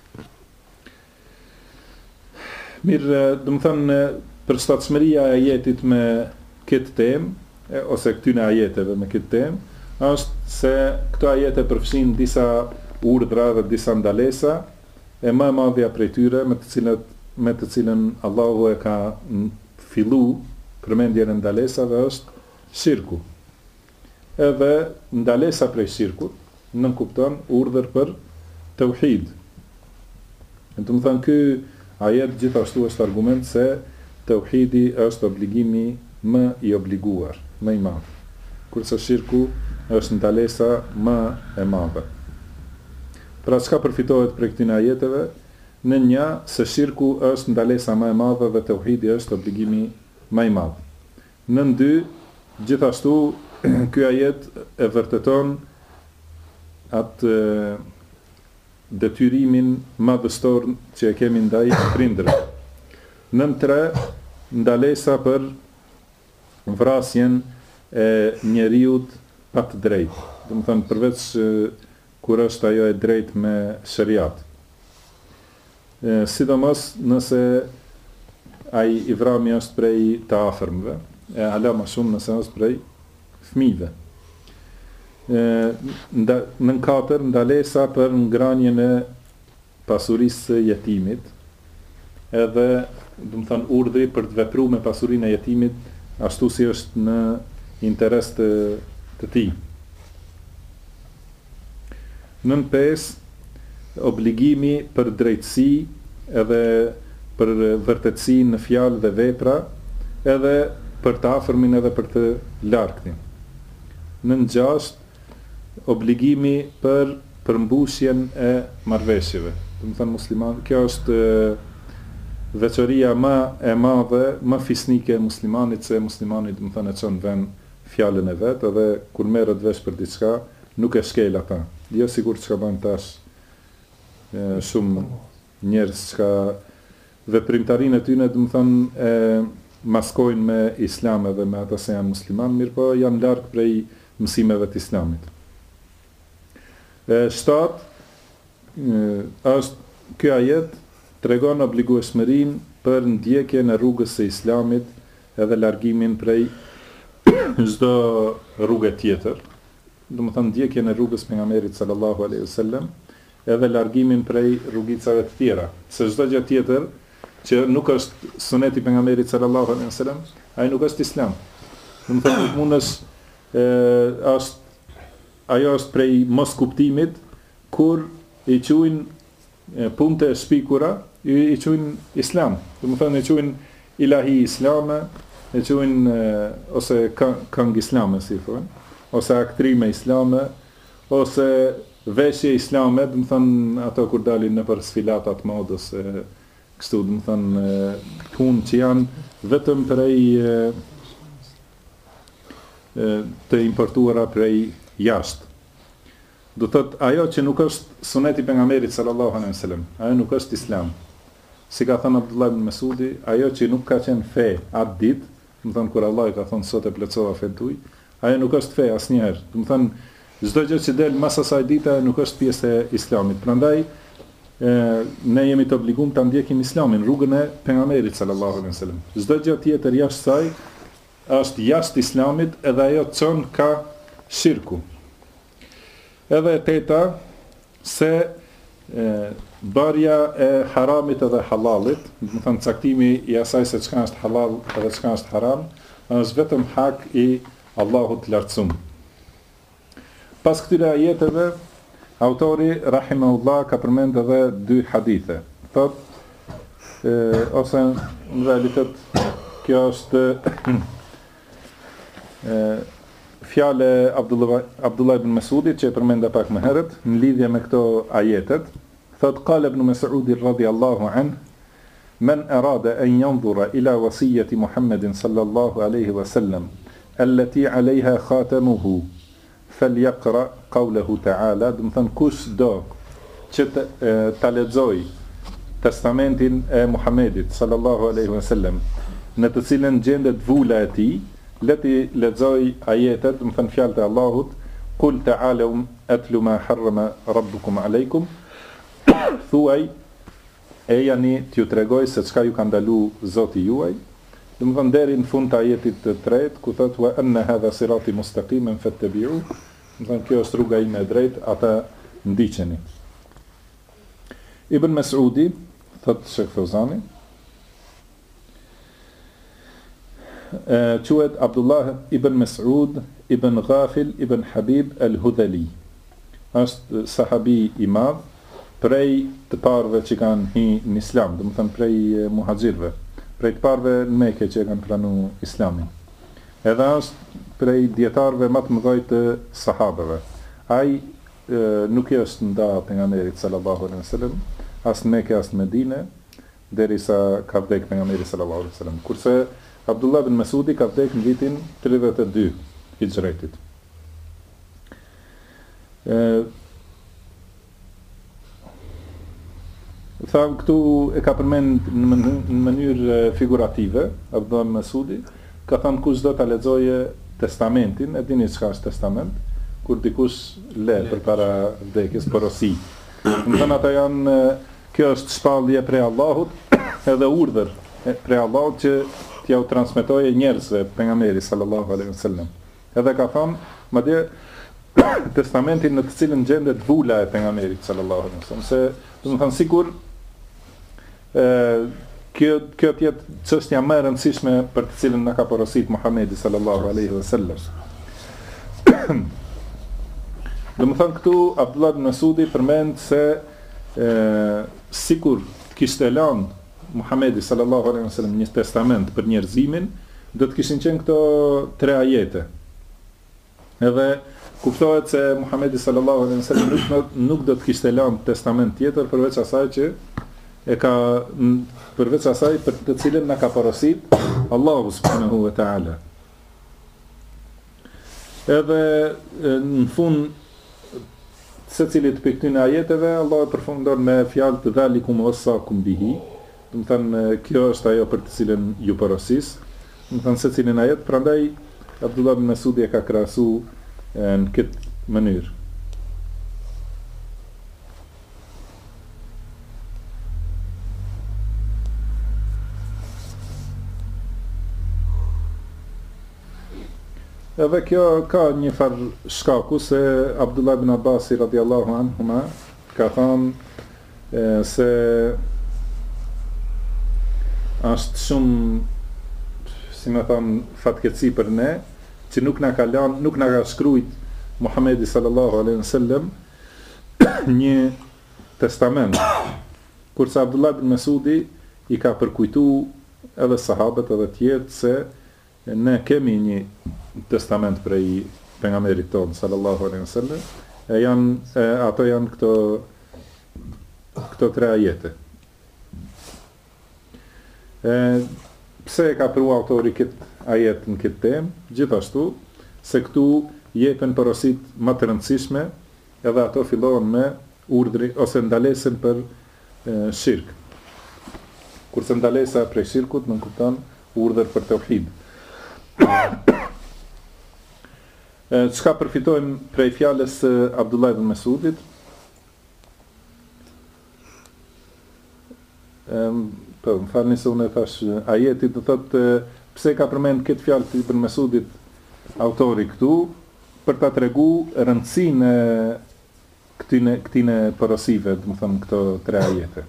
Mirë, do të thonë, përshtatshmëria e ajetit me këtë temë, ose këtyne ajeteve me këtë temë, është se këto ajete përfshin disa urdhra dhe disa ndalesa, e më e madhja prej tyre me të cilën Allahu e ka fillu përmendjen e ndalesave është shirku. Edhe ndalesa prej shirkut nënkupton urdhër për tauhid. Do të thonë, ky ajet gjithashtu është argument se tauhidi është obligimi më i obliguar, më i madh, kurse shirku është ndalesa më e madhe. Pra çka përfitohet prej këtyre ajeteve? Në një, se shirku është ndalesa më e madhe dhe tauhidi është obligimi më i madh. Në dy, gjithashtu ky ajet e vërteton atë detyrimin madhështor që e kemi ndaj prindërve. Në tre, ndalesa për vrasjen e njeriut pa të drejtë. Do të thonë, përveç kur është ajo e drejtë me shariat. Sidomos nëse ai i vrami është prej të afërmve, e hala më shumë nëse është prej fëmijëve. Në katër, ndalesa për ngranjen e pasurisë së jetimit, edhe do të thonë urdhri për të vepruar me pasurinë e jetimit ashtu si është në interes të tij. Nën 5, obligimi për drejtësi edhe për vërtetësi në fjalë dhe vepra, edhe për të afërmin edhe për të largtin. Nën 6, obligimi për përmbushjen e marrëveshjeve. Do të thonë musliman, kjo është veçoria më e madhe, më fisnike e muslimanit, se muslimani do të thonë e çon vend fjalën e vet, edhe kur merret vesh për diçka, nuk e shkel ata. Jo sigur çka bën tash shumë njerëz që veprimtarinë e tyre, do të thonë, e maskojnë me islam edhe me ata se janë musliman, mirë po janë larg prej mësimeve të islamit. 7, është ky ajet tregon obligueshmërinë për ndjekjen e rrugës së islamit edhe largimin prej çdo rruge tjetër. Do të thonë ndjekjen e rrugës pejgamberit sallallahu alaihi wasallam edhe largimin prej rrugicave të tjera. Se çdo gjë tjetër që nuk është suneti pejgamberit sallallahu alaihi wasallam, ai nuk është islam. Do të thonë mundesh ajo është prej mos kuptimit kur i quajnë punte e shpikura, i quajnë islam. Do të thonë i quajnë ilahi islame, e quajnë ose këngë islame, si thonë, ose aktrime islame, ose veshje islame, do të thonë ato kur dalin nëpër sfilatat modës, kështu, do të thonë punë që janë vetëm prej të importuara prej jashtë. Do thotë ajo që nuk është suneti pejgamberit sallallahu alaihi wasallam, ajo nuk është islam. Si ka thënë Abdullah ibn Mesudi, ajo që nuk ka qenë fe atë ditë, do të thonë kur Allah i ka thonë sot e plotësova fen tuaj, ajo nuk është fe asnjëherë. Do të thonë çdo gjë që del mas asaj dite nuk është pjesë e islamit. Prandaj ne jemi të obliguar ta ndjekim islamin, rrugën e pejgamberit sallallahu alaihi wasallam. Çdo gjë tjetër jashtë saj është jashtë islamit, edhe ajo çon ka shirku. Edhe 8, se bërja e haramit edhe halalit, do të thonë caktimi i asaj se çka është halal edhe çka është haram, është vetëm hak i Allahut lartësuar. Pas këtyre ajeteve, autori rahimahullah ka përmend edhe 2 hadithe. Thotë ose në realitet kjo është fjale Abdullah ibn Mesudit që e përmenda pak më herët në lidhje me këto ajetet. Thot qala ibn Mas'ud radhiyallahu anhu, man arada an yanzura ila wasiyati Muhammedin sallallahu alaihi wasallam allati alaiha khatamuhu falyaqra qawlahu ta'ala. Do të thënë kush do që ta lexoj testamentin e Muhammedit sallallahu alaihi wasallam, në të cilën gjendet vula e tij, le të lexoj ajetet, do të thënë fjalët e Allahut, qul ta'alu atlu ma harrama rabbukum alaykum, thuaj e jani t'ju tregoj se çka ju ka ndalu Zoti juaj. Do të thënë deri në fund të ajetit të tretë, ku thotë wa anna hadha sirati mustaqiman fattabi'u, do të thënë kjo është rruga ime e drejtë, ata ndiqeni. Ibn Mas'udi, thotë Sheikh Fawzani, quhet Abdullah ibn Mas'ud ibn Ghafil ibn Habib al-Hudhali. Është sahabi i madh, prej të parëve që kanë hi në Islam, do të thënë prej muhaxhirëve, prej të parëve në Mekë që kanë pranuar Islamin. Edhe është prej dietarëve më të mëdhenj të sahabeve. Ai nuk është nda pejgamberit sallallahu alaihi wasallam, as në Mekë as në Medinë, derisa ka vdekë pejgamberi sallallahu alaihi wasallam. Kurse Abdullah ibn Mas'udi ka vdekë në vitin 32 Hijretit. Tham këtu e ka përmend në mënyrë figurative, Abdullah ibn Mas'udi ka thënë kush do ta lexoje testamentin, e dini çka është testament, kur dikush le përpara vdekjes porosi. Do thënë ata janë, kjo është shpallje prej Allahut, edhe urdhër prej Allahut që t'ja u transmetoje njerëzve pejgamberi sallallahu alaihi wasallam. Edhe ka thënë, madje testamentin në të cilën gjendet vula e pejgamberit sallallahu alaihi wasallam, se do të thënë sikur kjo tjetë çështja më e rëndësishme për të cilën na ka porosit Muhamedi sallallahu alaihi wasallam. Do të thënë këtu Abdullah ibn Mas'udi përmend se sikur kishte lënë Muhamedi sallallahu alaihi wasallam një testament për njerëzimin, do të kishin qenë këto 3 ajete. Edhe kuptohet se Muhamedi sallallahu alaihi wasallam nuk do të kishte lënë testament tjetër përveç asaj që përveç asaj për të cilën na ka porosit Allahu subhanahu wa ta'ala. Edhe në fund secilit për këtyre ajeteve Allah e përfundon me fjalë të dhalikum wassakum bihi. Do të thënë kjo është ajo për të cilën ju porosis. Do të thënë secilin ajet, prandaj Abdullah ibn Mas'udi e ka krahasu në këtë mënyrë. Edhe kjo ka një farë shkaku se Abdullah ibn Abbasi radiallahu anhuma ka thënë se është shumë, si me thënë, fatkeqësi për ne që nuk na ka shkruajt Muhamedi sallallahu alaihi wasallam një testament, kurse Abdullah ibn Mas'udi i ka përkujtu edhe sahabët edhe tjerë se ne kemi një testament prej pejgamberit ton sallallahu alaihi wasallam, ato janë këto 3 ajete. Pse e ka përru autori këtë ajet në këtë temë? Gjithashtu se këtu jepen porosit më të rëndësishme, edhe ato fillohen me urdhri ose ndalesën për shirk. Kurse ndalesa prej shirkut nuk kupton urdhër për tauhid. Çka përfitojmë prej fjalës së Abdullah ibn Mas'udit? Po, më falni se unë e thash ajetit, do thotë pse ka përmend këtë fjalë të Ibn Mas'udit autori këtu, për ta treguar rëndësinë e këtine porosive, do të thënë këto 3 ajete.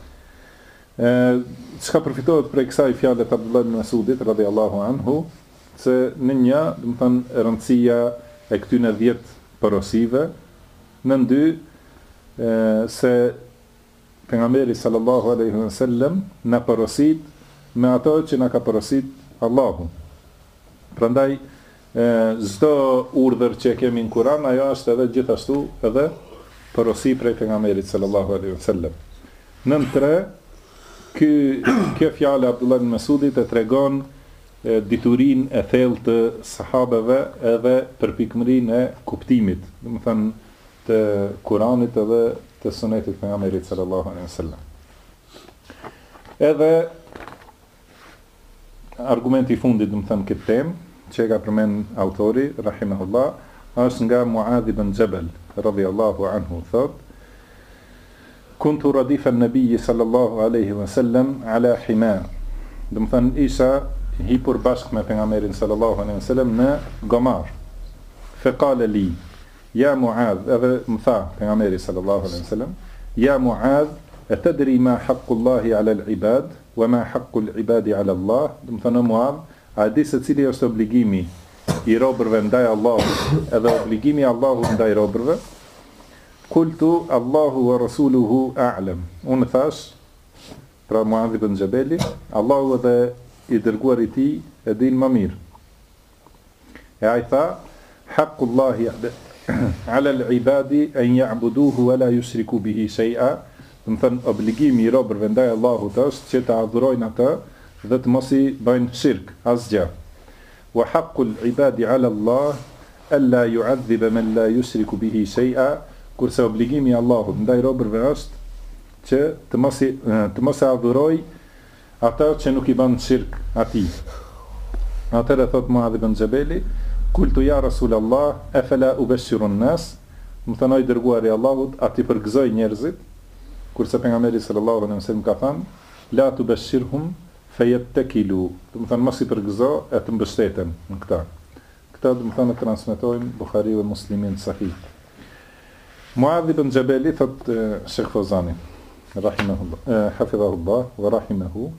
Çka përfitohet prej kësaj fjale të Abdullah ibn Mas'udit radhiyallahu anhu, se në një, do të thënë rëndësia e këtyne 10 porosive, në 2 se pejgamberi sallallahu alaihi wasallam na porosit me ato që na ka porosit Allahu. Prandaj çdo urdhër që kemi në Kur'an, ajo është edhe gjithashtu edhe porosi prej pejgamberit sallallahu alaihi wasallam. Nën 3 kjo fjalë Abdullah ibn Masudit e tregon diturinë e thellë të sahabeve edhe përpikmërinë e kuptimit, domethënë të Kuranit edhe të Sunetit të pejgamberit sallallahu alaihi wasallam. Edhe argumenti i fundit domethënë këtë temë që e ka përmend autori rahimahullah është nga Muadh ibn Jabal radhiyallahu anhu, thot: Kuntu radifa an-nabiy sallallahu alaihi wasallam ala himar. Domethënë isha hipur bashkë me pejgamberin sallallahu alaihi wasallam në gomar. Fa qala li ya Muadh, edhe më tha pejgamberi sallallahu alaihi wasallam: Ya Muadh, atadri ma haqqu Allahi ala al-ibad wa ma haqqu al-ibadi ala Allah? Domethënë Muadh, a di se cili është obligimi i robërve ndaj Allahut edhe obligimi i Allahut ndaj robërve? Kultu Allahu wa rasuluhu a'lam. Unë thash, pra Muadh ibn Jabali, Allahu edhe i dërguar i tij e din më mirë. E ai tha: Haqqullahi ala al-ibadi an ya'buduhu wa la yushriku bihi shay'a. Domethënë obligimi i robërve ndaj Allahut është që ta adhurojnë atë dhe të mos i bëjnë shirk asgjë. Wa haqqul ibadi ala Allah alla yu'adhiba man la yushriku bihi shay'a. Kurse obligimi i Allahut ndaj robërve është që të mos e adhuroj ata që nuk i bën shirk atij. Atëherë thot Muadh ibn Jabali: Kultu ya Rasulallah, afala ubashiru an-nas? Më thanoi dërguari i Allahut, a ti përgëzoj njerëzit? Kurse pejgamberi sallallahu alaihi wasallam ka thënë: La tubashirhum fayattakilu. Do të thonë mos i përgëzo e të mbështeten në këtë. Këtë do të thonë e transmetojnë Buhariu dhe Muslimi në Sahih. Muadh ibn Jabali thot Sheikh Fawzani rahimahullah hafidhahullah wa rahimahu,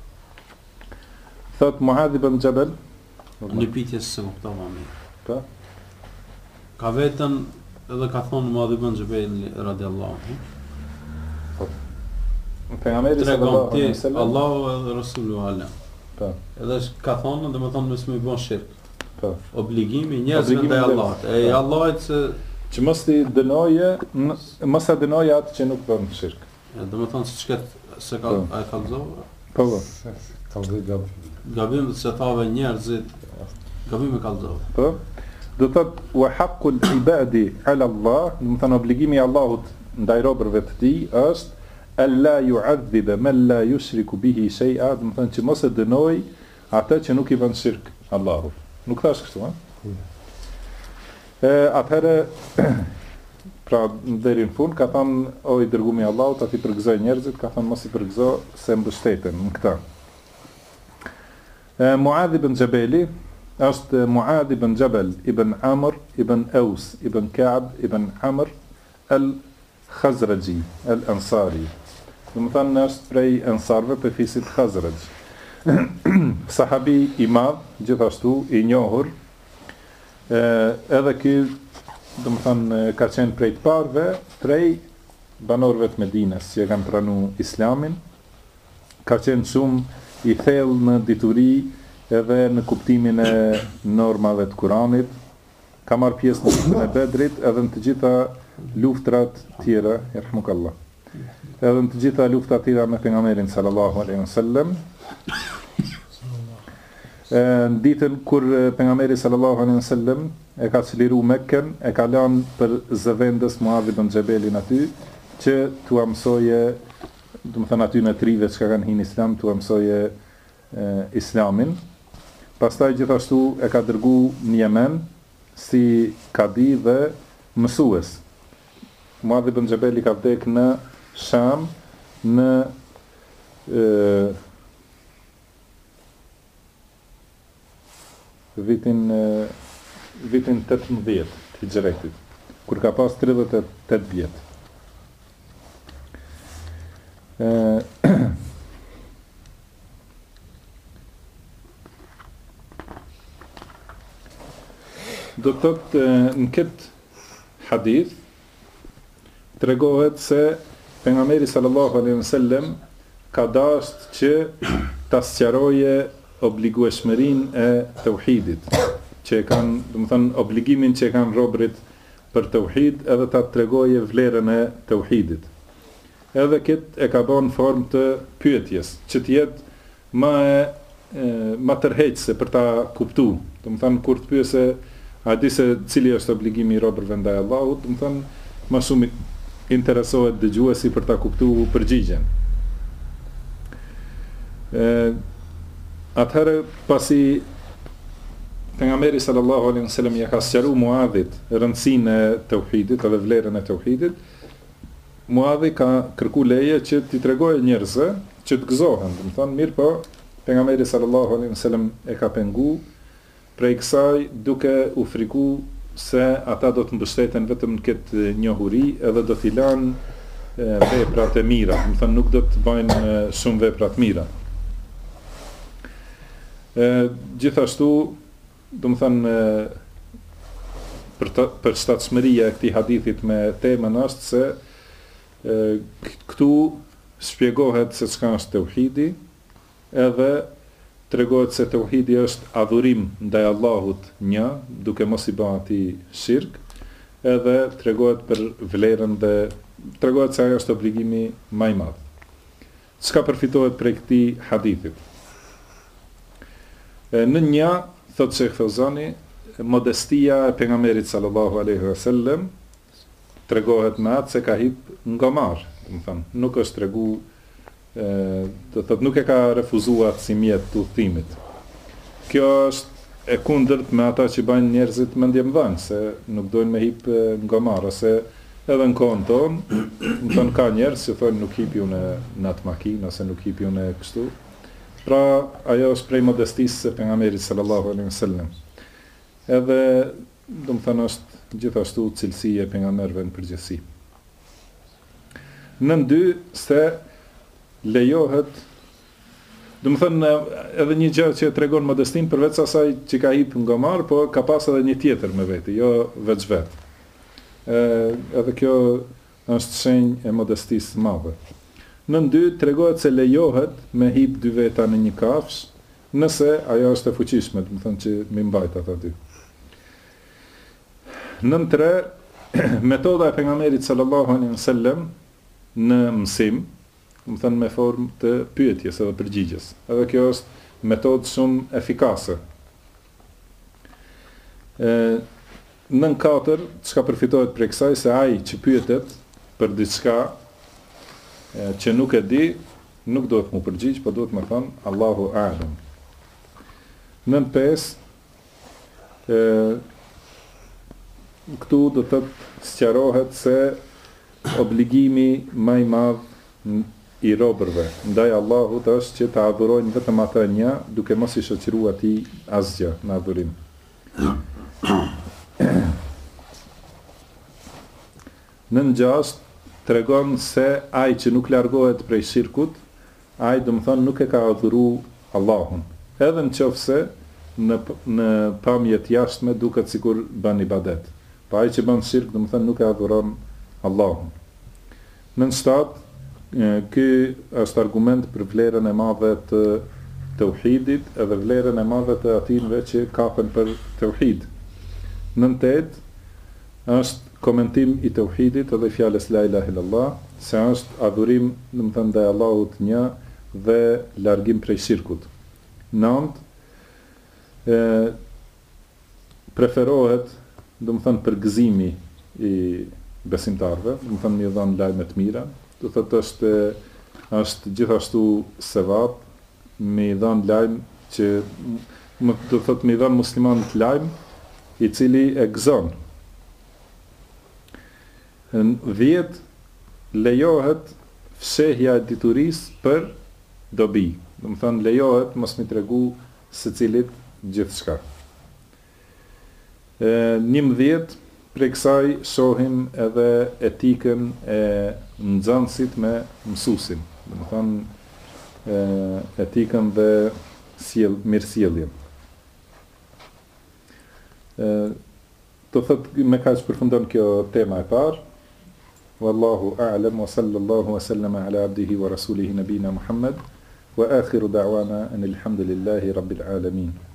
thot Muadh ibn Jabal në pyetje se më kuptova mirë. Po. Ka vetën edhe ka thonë Muadh ibn Jabali radhiyallahu anhu. Pejgamberi sallallahu alaihi wasallam, Allahu edhe Rasuluhu alam. Po. Edhe ka thonë domethënë mos më bën shirk. Po. Obligimi njerëzve ndaj Allahut. E Allahut se që mos i dënoje, mos e dënoje atë që nuk bën shirk. Domethënë se ka ai kallzova. Po. Gabim se thave njerëzit, gabim e kallzova. Po. Do thot wa haqqul ibadi ala Allah, domethënë obligimi i Allahut ndaj robërve të tij është alla yu'adhiba man la yushriku bihi shay'a, domethënë që mos e dënoj atë që nuk i bën shirk Allahut. Nuk thash kështu, ha? Atëherë pra deri në fund ka thënë o i dërguari i Allahut, ati përgëzoj njerëzit, ka thënë mos i përgëzo se mbështeten në këtë. Muadh ibn Jabali është Muadh ibn Jabal ibn Amr ibn Aus ibn Ka'b ibn Amr al-Khazraji al-Ansari. Do të thonë është prej ansarëve për fisit Khazraj. Sahabi i madh, gjithashtu i njohur, edhe ky do të thonë ka qenë prej të parëve, prej banorëve të Medinës që kanë pranuar Islamin, ka qenë shumë i thellë në dituri edhe në kuptimin e normave të Kuranit, ka marrë pjesë në luftën e Bedrit edhe në të gjitha luftrat tjera, yarhamukallah. Edhe në të gjitha luftrat tjera me pejgamberin sallallahu alaihi wasallam. Në ditën kur pejgamberi sallallahu alaihi wasallam e ka çliruar Mekkën, e ka lënë për zëvendës Muadh ibn Jabalin aty që t'u mësoje, do të thënë aty në trive që kanë hyrë në Islam, t'u mësoje Islamin. Pastaj gjithashtu e ka dërguar në Yemen si kadi dhe mësues. Muadh ibn Jabali ka vdekur në Sham në vitin 18 të Hijretit, kur ka pas 38 vjet. Do të thotë në këtë hadith tregohet se pejgamberi sallallahu alaihi wasallam ka dashur që ta sqaroje obligueshmërinë e tauhidit, që kanë, do të thonë, obligimin që kanë robërit për tauhid edhe ta tregoje vlerën e tauhidit. Edhe këtë e ka bën në formë të pyetjes, që të jetë ma tërheqëse për ta kuptuar. Do të thënë kur të pyese a di se cili është obligimi i robërve ndaj Allahut, do të thënë më shumë interesohet dëgjuesi për ta kuptuar përgjigjen. Atëherë pasi pejgamberi sallallahu alaihi wasallam ja ka sqaruar Muadhit rëndësinë e tauhidit edhe vlerën e tauhidit, Muadhi ka kërku leje që t'i tregojë njerëzve që të gëzohen, do të thonë mirë, po pejgamberi sallallahu alaihi wasallam e ka pengu prej kësaj duke u frigu se ata do të mbështeten vetëm në këtë njohuri edhe do t'i lanë veprat e mira, do të thonë nuk do të bëjnë shumë vepra të mira. Gjithashtu, do të thonë për shtatshmëria e këtij hadithit me temën është se këtu shpjegohet se çka është tauhidi, edhe tregohet se tauhidi është adhurim ndaj Allahut një, duke mos i bërë atij shirk, edhe tregohet për vlerën dhe tregohet se ajo është obligimi më i madh. Çka përfitohet prej këtij hadithit? Në një, thot Sheikh Fauzani, modestia e pejgamberit sallallahu alaihi wasallam tregohet me atë se ka hip nga marë, do të thënë, nuk është tregu, do thotë nuk e ka refuzuar si mjet të udhëtimit. Kjo është e kundërt me ata që bajnë njerëzit mendjemdhënë, se nuk dojnë me hip nga marë, ose edhe në kohën tonë, do thonë ka njerëz që thonë nuk hip ju në atë makinë, ose nuk hip ju në kështu. Pra, ajo është prej modestisë së pejgamberit sallallahu alaihi wasallam. Edhe, do të thënë, është gjithashtu cilësi e pejgamberëve në përgjithësi. Nën dy, se lejohet, do të thënë edhe një gjë që tregon modestin përveç asaj që ka hip nga marë, po ka pas edhe një tjetër me veti, jo veç vetë. Edhe kjo është shenjë e modestisë madhe. Nën dy, tregohet se lejohet me hip dy veta në një kafsh, nëse ajo është e fuqishme, do të thënë që mi mbajt ata dy. Nën tre, metoda e pejgamberit sallallahu alaihi wasallam në mësim, do të thënë me formë të pyetjes edhe përgjigjes. Edhe kjo është metodë shumë efikase. Nën katër, çka përfitohet prej kësaj, se ai që pyetet për diçka që nuk e di, nuk duhet mu përgjigj, po duhet më thënë Allahu a'lam. Nën pesë, këtu do të sqarohet se obligimi më i madh i robërve ndaj Allahut është që ta adhurojnë vetëm atë një, duke mos i shoqëruar atij asgjë në adhurim. Nën gjashtë tregon se ai që nuk largohet prej shirkut, ai do të thonë nuk e ka adhuruar Allahun, edhe nëse në pamje të jashtme duket sikur bën ibadet. Pa ai që bën shirk, do të thënë nuk e adhuron Allahun. Nën shtat, ky është argument për vlerën e madhe të tauhidit edhe vlerën e madhe të atyre që kapen për tauhid. Nën tet është komentim i tauhidit edhe fjalës la ilaha illallah, se është adhurim, do të thënë ndaj Allahut një dhe largim prej shirkut. Nënt, preferohet, do të thënë përgëzimi i besimtarëve, do të thënë mi dhënë lajme të mira, do të thotë është gjithashtu sevap mi dhënë lajm që do të thotë mi dhënë muslimanit lajm i cili e gëzon. Në 10 lejohet fshehja e diturisë për dobi. Do të thënë lejohet mos mi tregu secilit gjithçka. 11 prej kësaj shohim edhe etikën e nxënësit me mësuesin, do të thonë etikën dhe mirësjelljen. Do thotë me kaq përfundon kjo tema e parë. Wallahu a'lam wa sallallahu wa sallama ala abdihi wa rasulihi nabina Muhammad wa akhiru da'wana anil hamdulillahi rabbil alamin.